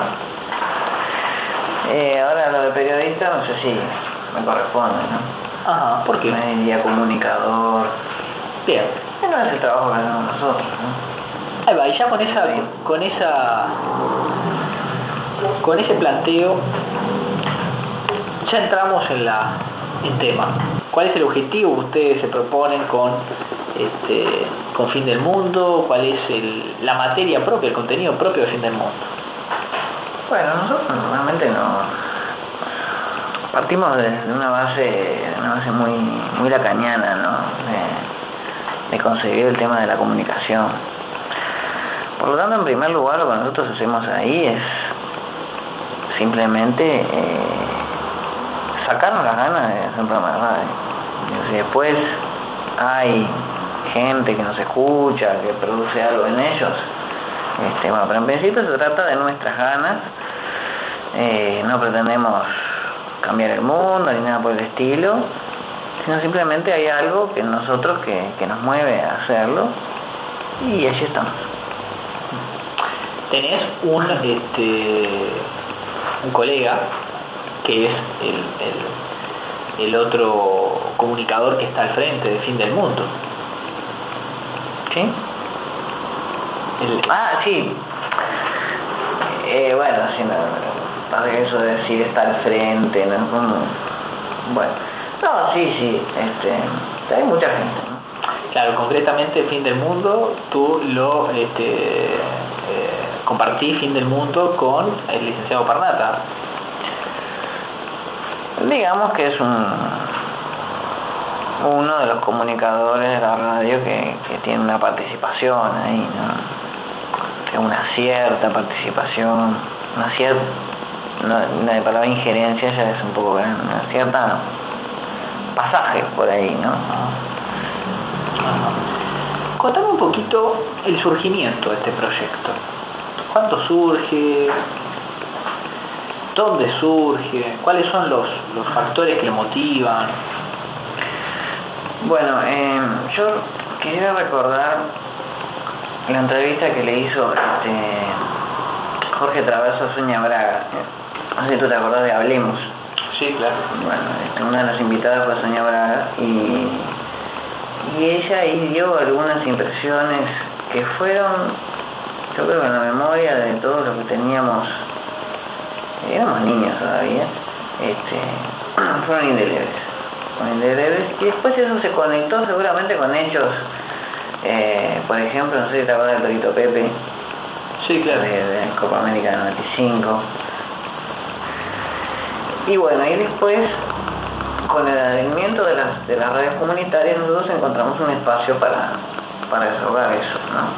Ahora lo de periodista no sé si me corresponde, ¿no? Ajá, ¿por qué? Me diría comunicador. Bien. No es el trabajo que hacemos nosotros, ¿no? Ahí va, y ya con ese planteo ya entramos en tema. ¿Cuál es el objetivo que ustedes se proponen con Fin del Mundo? ¿Cuál es la materia propia, el contenido propio de Fin del Mundo? Bueno, nosotros normalmente partimos de una base muy lacaniana, ¿no? De concebir el tema de la comunicación. Por lo tanto, en primer lugar, lo que nosotros hacemos ahí es simplemente sacarnos las ganas de hacer un programa de radio. Y después hay gente que nos escucha, que produce algo en ellos. Bueno, pero en principio se trata de nuestras ganas. No pretendemos cambiar el mundo ni nada por el estilo, sino simplemente hay algo que nosotros que nos mueve a hacerlo, y allí estamos. Tenés un colega que es el otro comunicador que está al frente de Fin del Mundo. ¿Sí? Sí. Bueno, sí, no, eso de decir está al frente, ¿no? Bueno, no, sí, hay mucha gente, ¿no? Claro, concretamente Fin del Mundo, tú lo compartí Fin del Mundo con el licenciado Parnata. Digamos que es uno de los comunicadores de la radio que tiene una participación ahí, ¿no? Una cierta participación, la palabra injerencia ya es un poco grande, una cierta pasaje por ahí, ¿no? Contame un poquito el surgimiento de este proyecto. ¿Cuándo surge? ¿Dónde surge? ¿Cuáles son los factores que lo motivan? Bueno, yo quisiera recordar la entrevista que le hizo Jorge Traverso a Sonia Braga. No sé si tú te acordás de Hablemos. Sí, claro. Bueno, una de las invitadas fue Sonia Braga y ella ahí dio algunas impresiones que fueron, yo creo que en la memoria de todos los que teníamos, éramos niños todavía, fueron indelebles, y después eso se conectó seguramente con hechos, por ejemplo, no sé si te acuerdas del Torito Pepe. Sí, claro. De Copa América del 95. Y bueno, y después, con el advenimiento de las redes comunitarias, nosotros encontramos un espacio para desahogar eso, ¿no?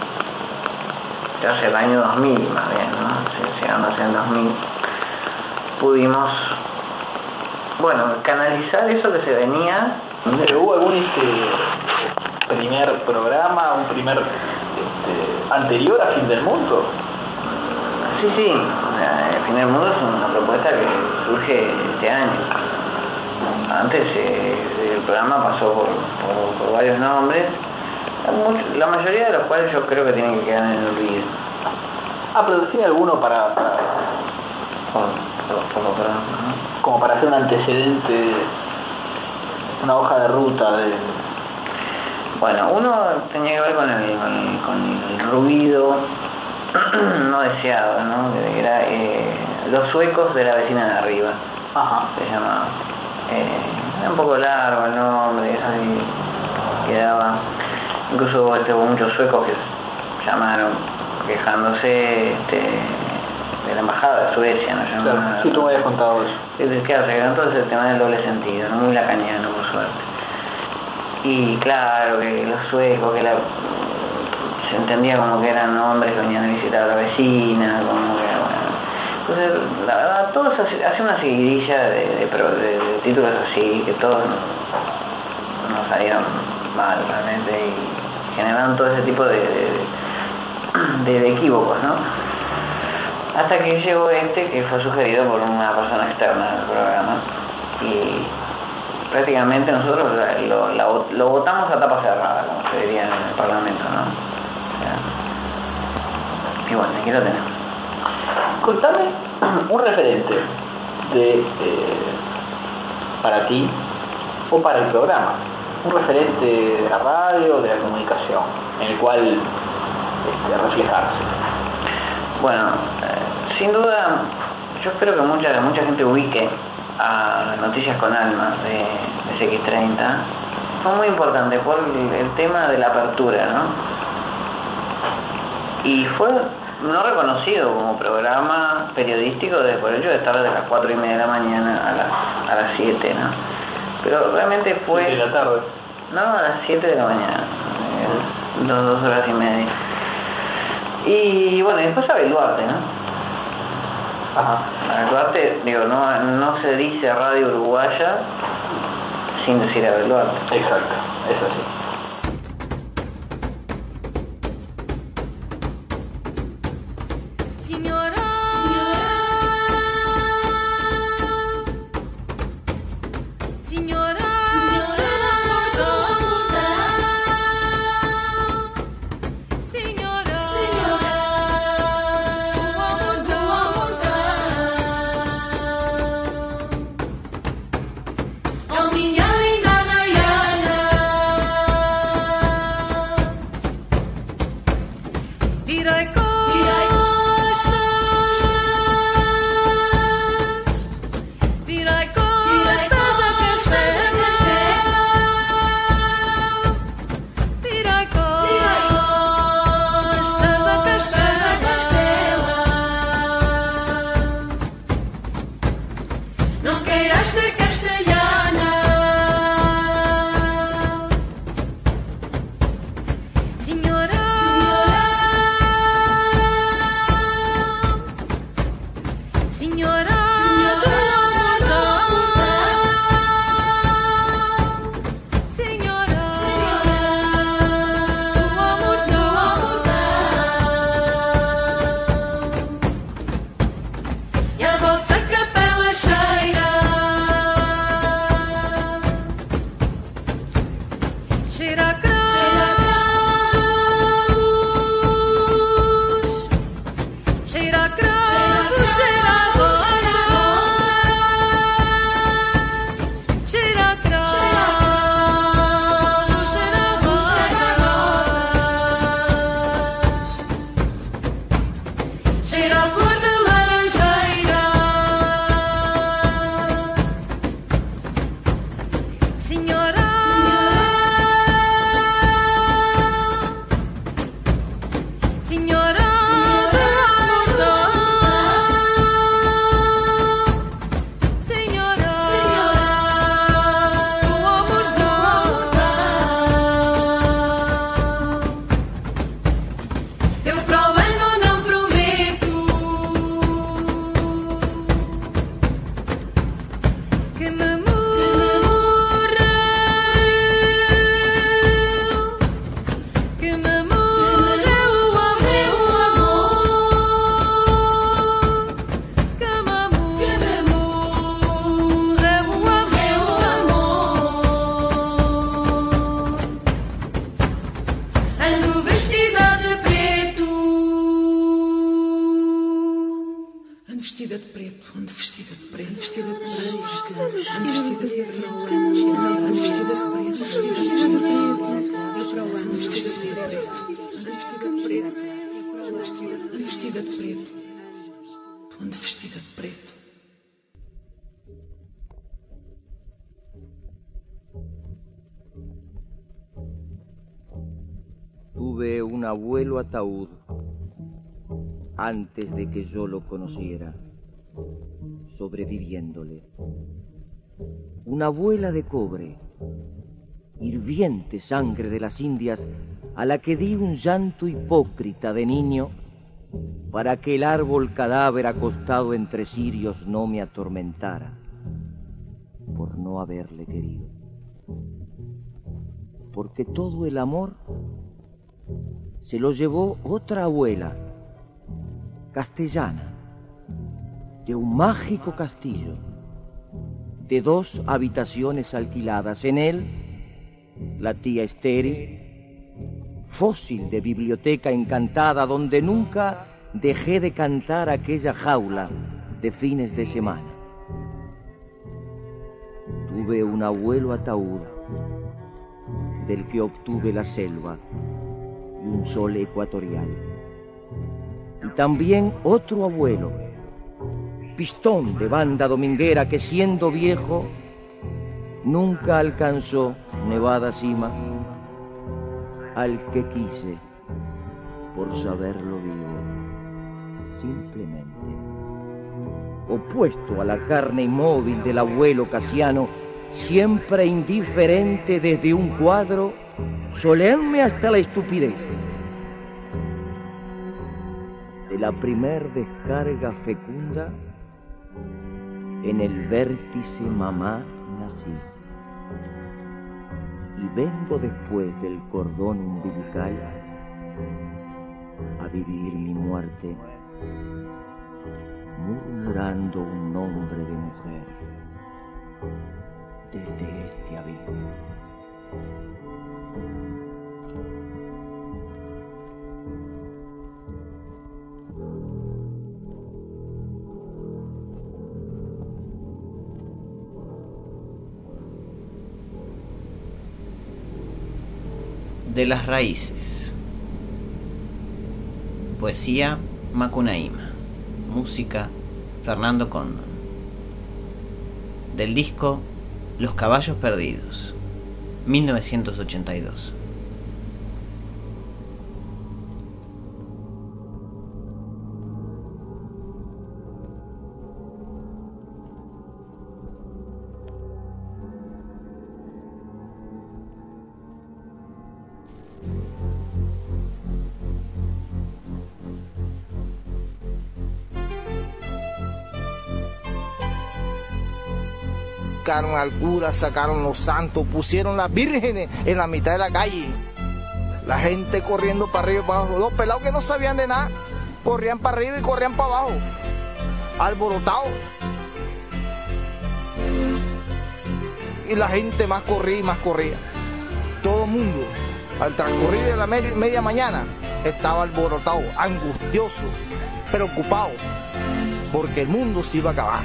Ya hace el año 2000, más bien, ¿no? Llegando hacia el 2000, pudimos, bueno, canalizar eso que se venía. ¿Pero hubo algún primer programa, un primer anterior a Fin del Mundo? Sí, Fin del Mundo es una propuesta que surge este año. Antes el programa pasó por varios nombres, la mayoría de los cuales yo creo que tienen que quedar en el olvido. Pero ¿tiene alguno como para hacer un antecedente, una hoja de ruta de... Bueno, uno tenía que ver con el ruido no deseado, ¿no? Era los suecos de la vecina de arriba. Ajá. Se llamaba. Era un poco largo el nombre, eso ahí quedaba. Incluso hubo muchos suecos que llamaron quejándose de la embajada de Suecia, ¿no? Claro, sí, tú me habías contado eso. Claro, se quedó entonces el tema del doble sentido, ¿no? Muy lacaniano, por suerte. Y claro, que los suecos, se entendía como que eran hombres que venían a visitar a la vecina, como que, bueno. Entonces, la verdad, todos hacen una seguidilla de títulos así, que todos nos salieron mal realmente y generaron todo ese tipo de equívocos, ¿no? Hasta que llegó que fue sugerido por una persona externa del programa y prácticamente nosotros lo votamos a tapa cerrada, como se diría en el Parlamento, ¿no? O sea, y bueno, aquí lo tenemos. Contame un referente para ti o para el programa, un referente de la radio, de la comunicación, en el cual reflejarse. Bueno, sin duda, yo espero que mucha gente ubique a Noticias con Alma de CX30. Fue muy importante por el tema de la apertura, ¿no? Y fue no reconocido como programa periodístico por el hecho de estar desde las 4:30 de la mañana a las 7, ¿no? Pero realmente fue... 7 de la tarde. No, a las 7 de la mañana. 2 horas y media. Y bueno, después Abel Duarte, ¿no? Ajá. Abel Duarte, digo, no se dice Radio Uruguaya sin decir Abel Duarte. Exacto, es así. queiras ser castellana. Señora, señora, Tuve un abuelo ataúd antes de que yo lo conociera, sobreviviéndole. Una abuela de cobre, hirviente sangre de las Indias, a la que di un llanto hipócrita de niño para que el árbol cadáver acostado entre cirios no me atormentara por no haberle querido. Porque todo el amor se lo llevó otra abuela, castellana, de un mágico castillo, de 2 habitaciones alquiladas. En él, la tía estéril, fósil de biblioteca encantada, donde nunca dejé de cantar aquella jaula de fines de semana. Tuve un abuelo ataúd, del que obtuve la selva y un sol ecuatorial. Y también otro abuelo, pistón de banda dominguera, que siendo viejo nunca alcanzó nevada cima, al que quise por saberlo vivo, simplemente. Opuesto a la carne inmóvil del abuelo Casiano, siempre indiferente desde un cuadro, solemne hasta la estupidez. De la primer descarga fecunda, en el vértice mamá nací. Y vengo después del cordón umbilical a vivir mi muerte, murmurando un nombre de mujer desde este abismo. De las raíces. Poesía Macunaíma. Música Fernando Condon. Del disco Los caballos perdidos, 1982. sacaron al cura, sacaron los santos, pusieron las vírgenes en la mitad de la calle. La gente corriendo para arriba y para abajo. Los pelados que no sabían de nada, corrían para arriba y corrían para abajo. Alborotados. Y la gente más corría y más corría. Todo el mundo, al transcurrir de la media mañana, estaba alborotado, angustioso, preocupado, porque el mundo se iba a acabar.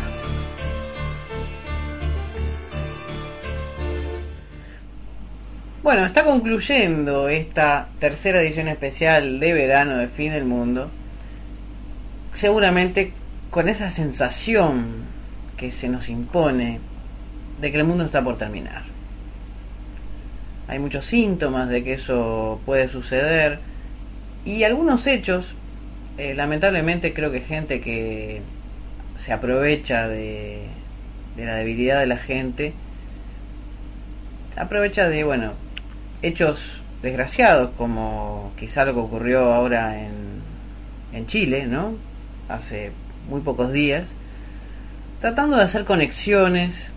Bueno, está concluyendo esta tercera edición especial de verano de Fin del Mundo, seguramente con esa sensación que se nos impone de que el mundo está por terminar. Hay muchos síntomas de que eso puede suceder y algunos hechos, lamentablemente creo que gente que se aprovecha de la debilidad de la gente, se aprovecha de, bueno, hechos desgraciados como quizá lo que ocurrió ahora en Chile, ¿no? Hace muy pocos días, tratando de hacer conexiones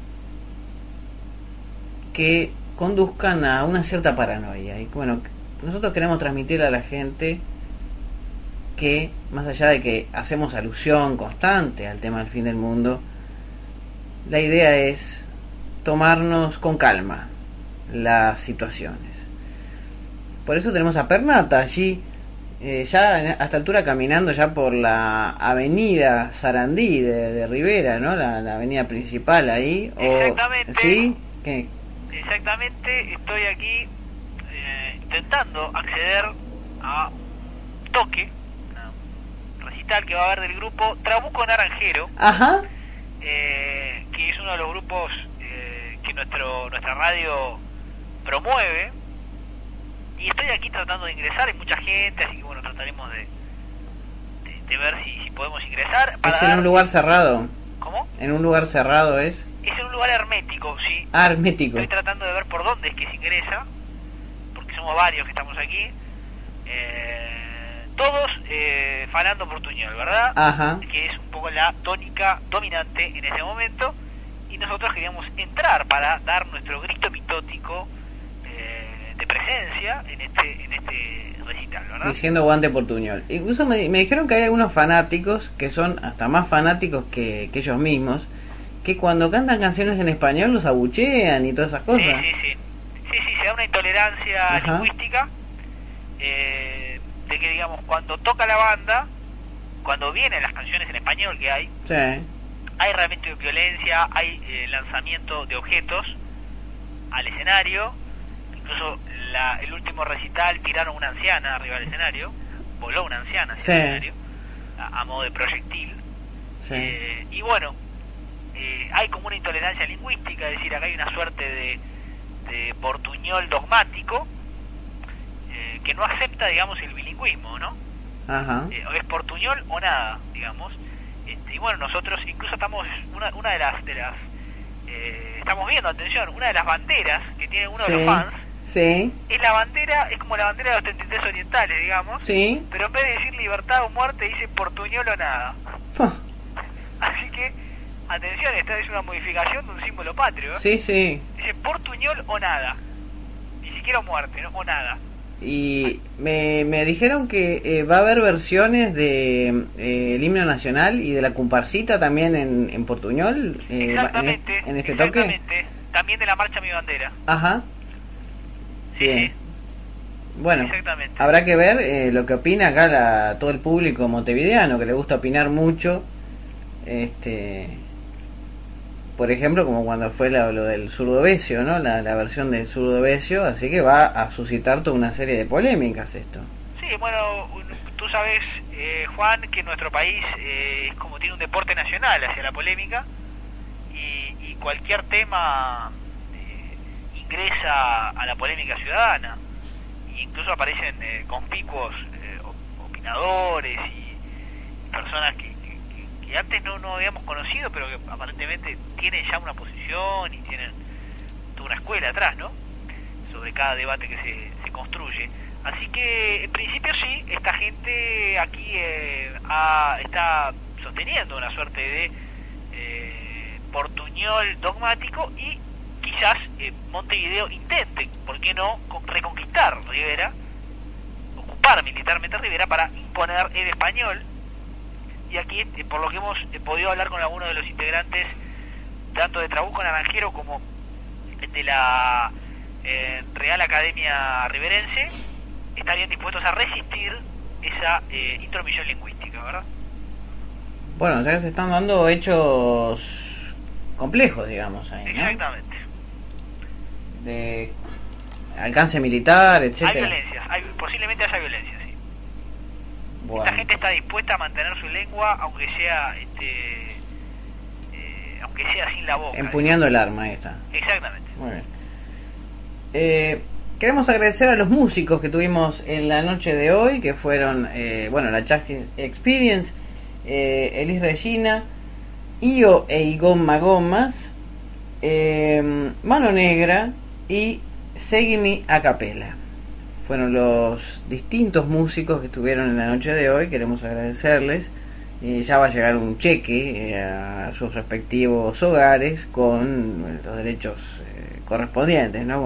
que conduzcan a una cierta paranoia. Y bueno, nosotros queremos transmitirle a la gente que, más allá de que hacemos alusión constante al tema del fin del mundo, la idea es tomarnos con calma las situaciones. Por eso tenemos a Pernata allí, ya a esta altura caminando ya por la avenida Sarandí de Rivera, ¿no? La avenida principal ahí. Exactamente. ¿Sí? ¿Qué? Exactamente, estoy aquí intentando acceder a Toque, un recital que va a haber del grupo Trabuco Naranjero. Ajá. Que es uno de los grupos que nuestra radio promueve, y estoy aquí tratando de ingresar. Hay mucha gente, así que bueno, trataremos de ver si podemos ingresar. ¿Es en un lugar cerrado? ¿Cómo? ¿En un lugar cerrado es? Es en un lugar hermético, sí. Ah, hermético. Estoy tratando de ver por dónde es que se ingresa, porque somos varios que estamos aquí. Todos falando Portuñol, ¿verdad? Ajá. Que es un poco la tónica dominante en ese momento, y nosotros queríamos entrar para dar nuestro grito mitótico de presencia en este recital, ¿verdad? Diciendo guante Portuñol. Incluso me dijeron que hay algunos fanáticos que son hasta más fanáticos que ellos mismos, que cuando cantan canciones en español los abuchean y todas esas cosas. Sí, se da una intolerancia lingüística, de que, digamos, cuando toca la banda, cuando vienen las canciones en español que hay, sí, hay realmente violencia, hay lanzamiento de objetos al escenario. Incluso el último recital tiraron una anciana arriba del escenario, voló una anciana hacia el escenario a modo de proyectil. Sí. Y bueno, hay como una intolerancia lingüística, es decir, acá hay una suerte de portuñol dogmático que no acepta, digamos, el bilingüismo, ¿no? Ajá. Es portuñol o nada, digamos. Y bueno, nosotros incluso estamos una de las estamos viendo, atención, una de las banderas que tiene uno de los fans. Sí. Es la bandera, es como la bandera de los 33 orientales, digamos. Sí. Pero en vez de decir libertad o muerte, dice portuñol o nada. Así que, atención, esta es una modificación de un símbolo patrio. Sí, sí. Dice portuñol o nada. Ni siquiera muerte, ¿no? O nada. Y me dijeron que va a haber versiones de el himno nacional y de la comparsita también en portuñol. Exactamente. En este toque. Exactamente. También de la marcha Mi Bandera. Ajá. Sí, bien. sí. Bueno, habrá que ver lo que opina acá todo el público montevideano, que le gusta opinar mucho. Por ejemplo, como cuando fue lo del zurdo Besio, ¿no? La versión del zurdo Besio, así que va a suscitar toda una serie de polémicas esto. Sí, bueno, tú sabes, Juan, que nuestro país es como tiene un deporte nacional hacia la polémica, y cualquier tema ingresa a la polémica ciudadana, e incluso aparecen conspicuos opinadores y personas que antes no habíamos conocido, pero que aparentemente tienen ya una posición y tienen toda una escuela atrás, ¿no? Sobre cada debate que se construye. Así que, en principio sí, esta gente aquí está sosteniendo una suerte de portuñol dogmático y quizás Montevideo intente, ¿por qué no?, reconquistar Rivera, ocupar militarmente Rivera para imponer el español. Y aquí, por lo que hemos podido hablar con algunos de los integrantes, tanto de Trabuco Naranjero como de la Real Academia Riverense, estarían dispuestos a resistir esa intromisión lingüística, ¿verdad? Bueno, ya que se están dando hechos complejos, digamos, ahí, ¿no? Exactamente. De alcance militar, etcétera. Hay violencias, posiblemente haya violencia, sí. Bueno. La gente está dispuesta a mantener su lengua, aunque sea sin la boca. Empuñando el arma, ahí está. Exactamente. Muy bien. Queremos agradecer a los músicos que tuvimos en la noche de hoy, que fueron, la Jazz Experience, Elis Regina, Io e Igon Magomas, Mano Negra y Seguimi a Capela. Fueron los distintos músicos que estuvieron en la noche de hoy. Queremos agradecerles. Ya va a llegar un cheque a sus respectivos hogares con los derechos correspondientes, ¿no?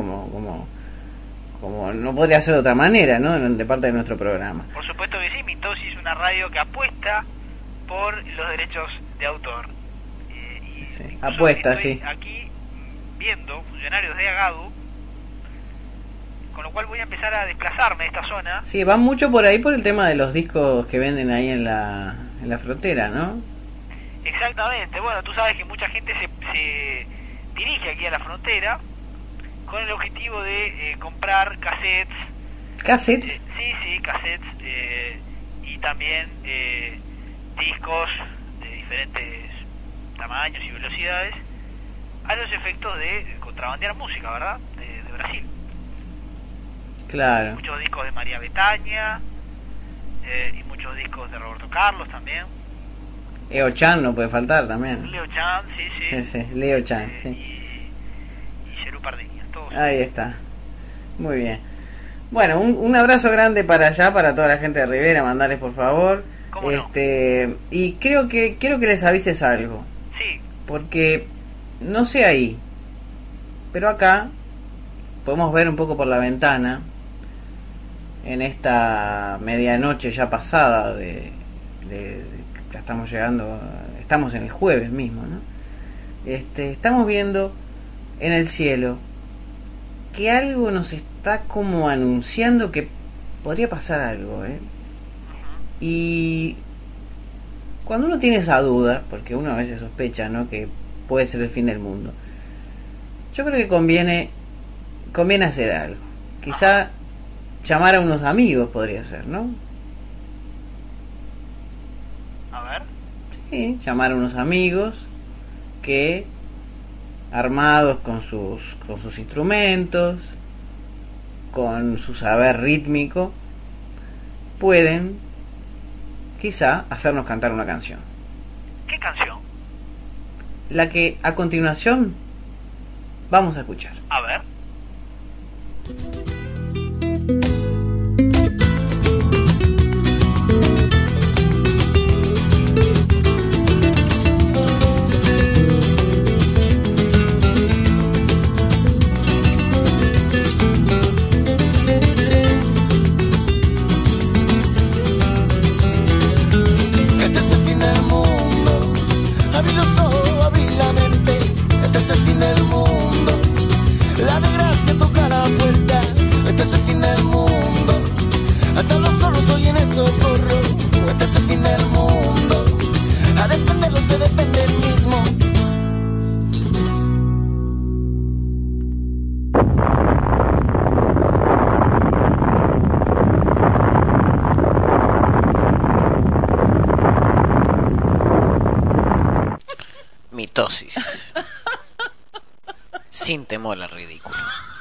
Como no podría ser de otra manera, ¿no? De parte de nuestro programa. Por supuesto que sí, Mitosis es una radio que apuesta por los derechos de autor. Sí, apuesta, sí. Aquí viendo funcionarios de Agadu, con lo cual voy a empezar a desplazarme de esta zona. Sí, van mucho por ahí por el tema de los discos que venden ahí en la frontera, ¿no? Exactamente. Bueno, tú sabes que mucha gente se dirige aquí a la frontera con el objetivo de comprar cassettes. ¿Cassettes? Sí, cassettes. Y también discos de diferentes tamaños y velocidades, a los efectos de contrabandear música, ¿verdad? De Brasil. Claro. Muchos discos de María Betaña, y muchos discos de Roberto Carlos también. Leo Chan no puede faltar también. Leo Chan, sí. Leo Chan, sí. Y Yerú Pardiña, todos. Ahí está. Muy bien. Bueno, un abrazo grande para allá, para toda la gente de Rivera, mandarles por favor. ¿Cómo no? Y quiero que les avises algo. Sí. Porque no sé ahí, pero acá podemos ver un poco por la ventana en esta medianoche ya pasada ya estamos llegando, estamos en el jueves mismo, ¿no? Estamos viendo en el cielo que algo nos está como anunciando que podría pasar algo, Y cuando uno tiene esa duda, porque uno a veces sospecha, ¿no?, que puede ser el fin del mundo, yo creo que conviene hacer algo. Quizá llamar a unos amigos podría ser, ¿no? A ver. Sí, llamar a unos amigos que, armados con sus instrumentos, con su saber rítmico, pueden quizá hacernos cantar una canción. ¿Qué canción? La que a continuación vamos a escuchar. A ver. Este es el fin del mundo, abrí los ojos, abrí la mente. Este es el fin del mundo, la desgracia toca la puerta. Este es el fin del mundo, hasta los solos oyen el socorro. Este es el fin del mundo, a defenderlo se defiende el mismo. Mitosis. Sin temor al ridículo.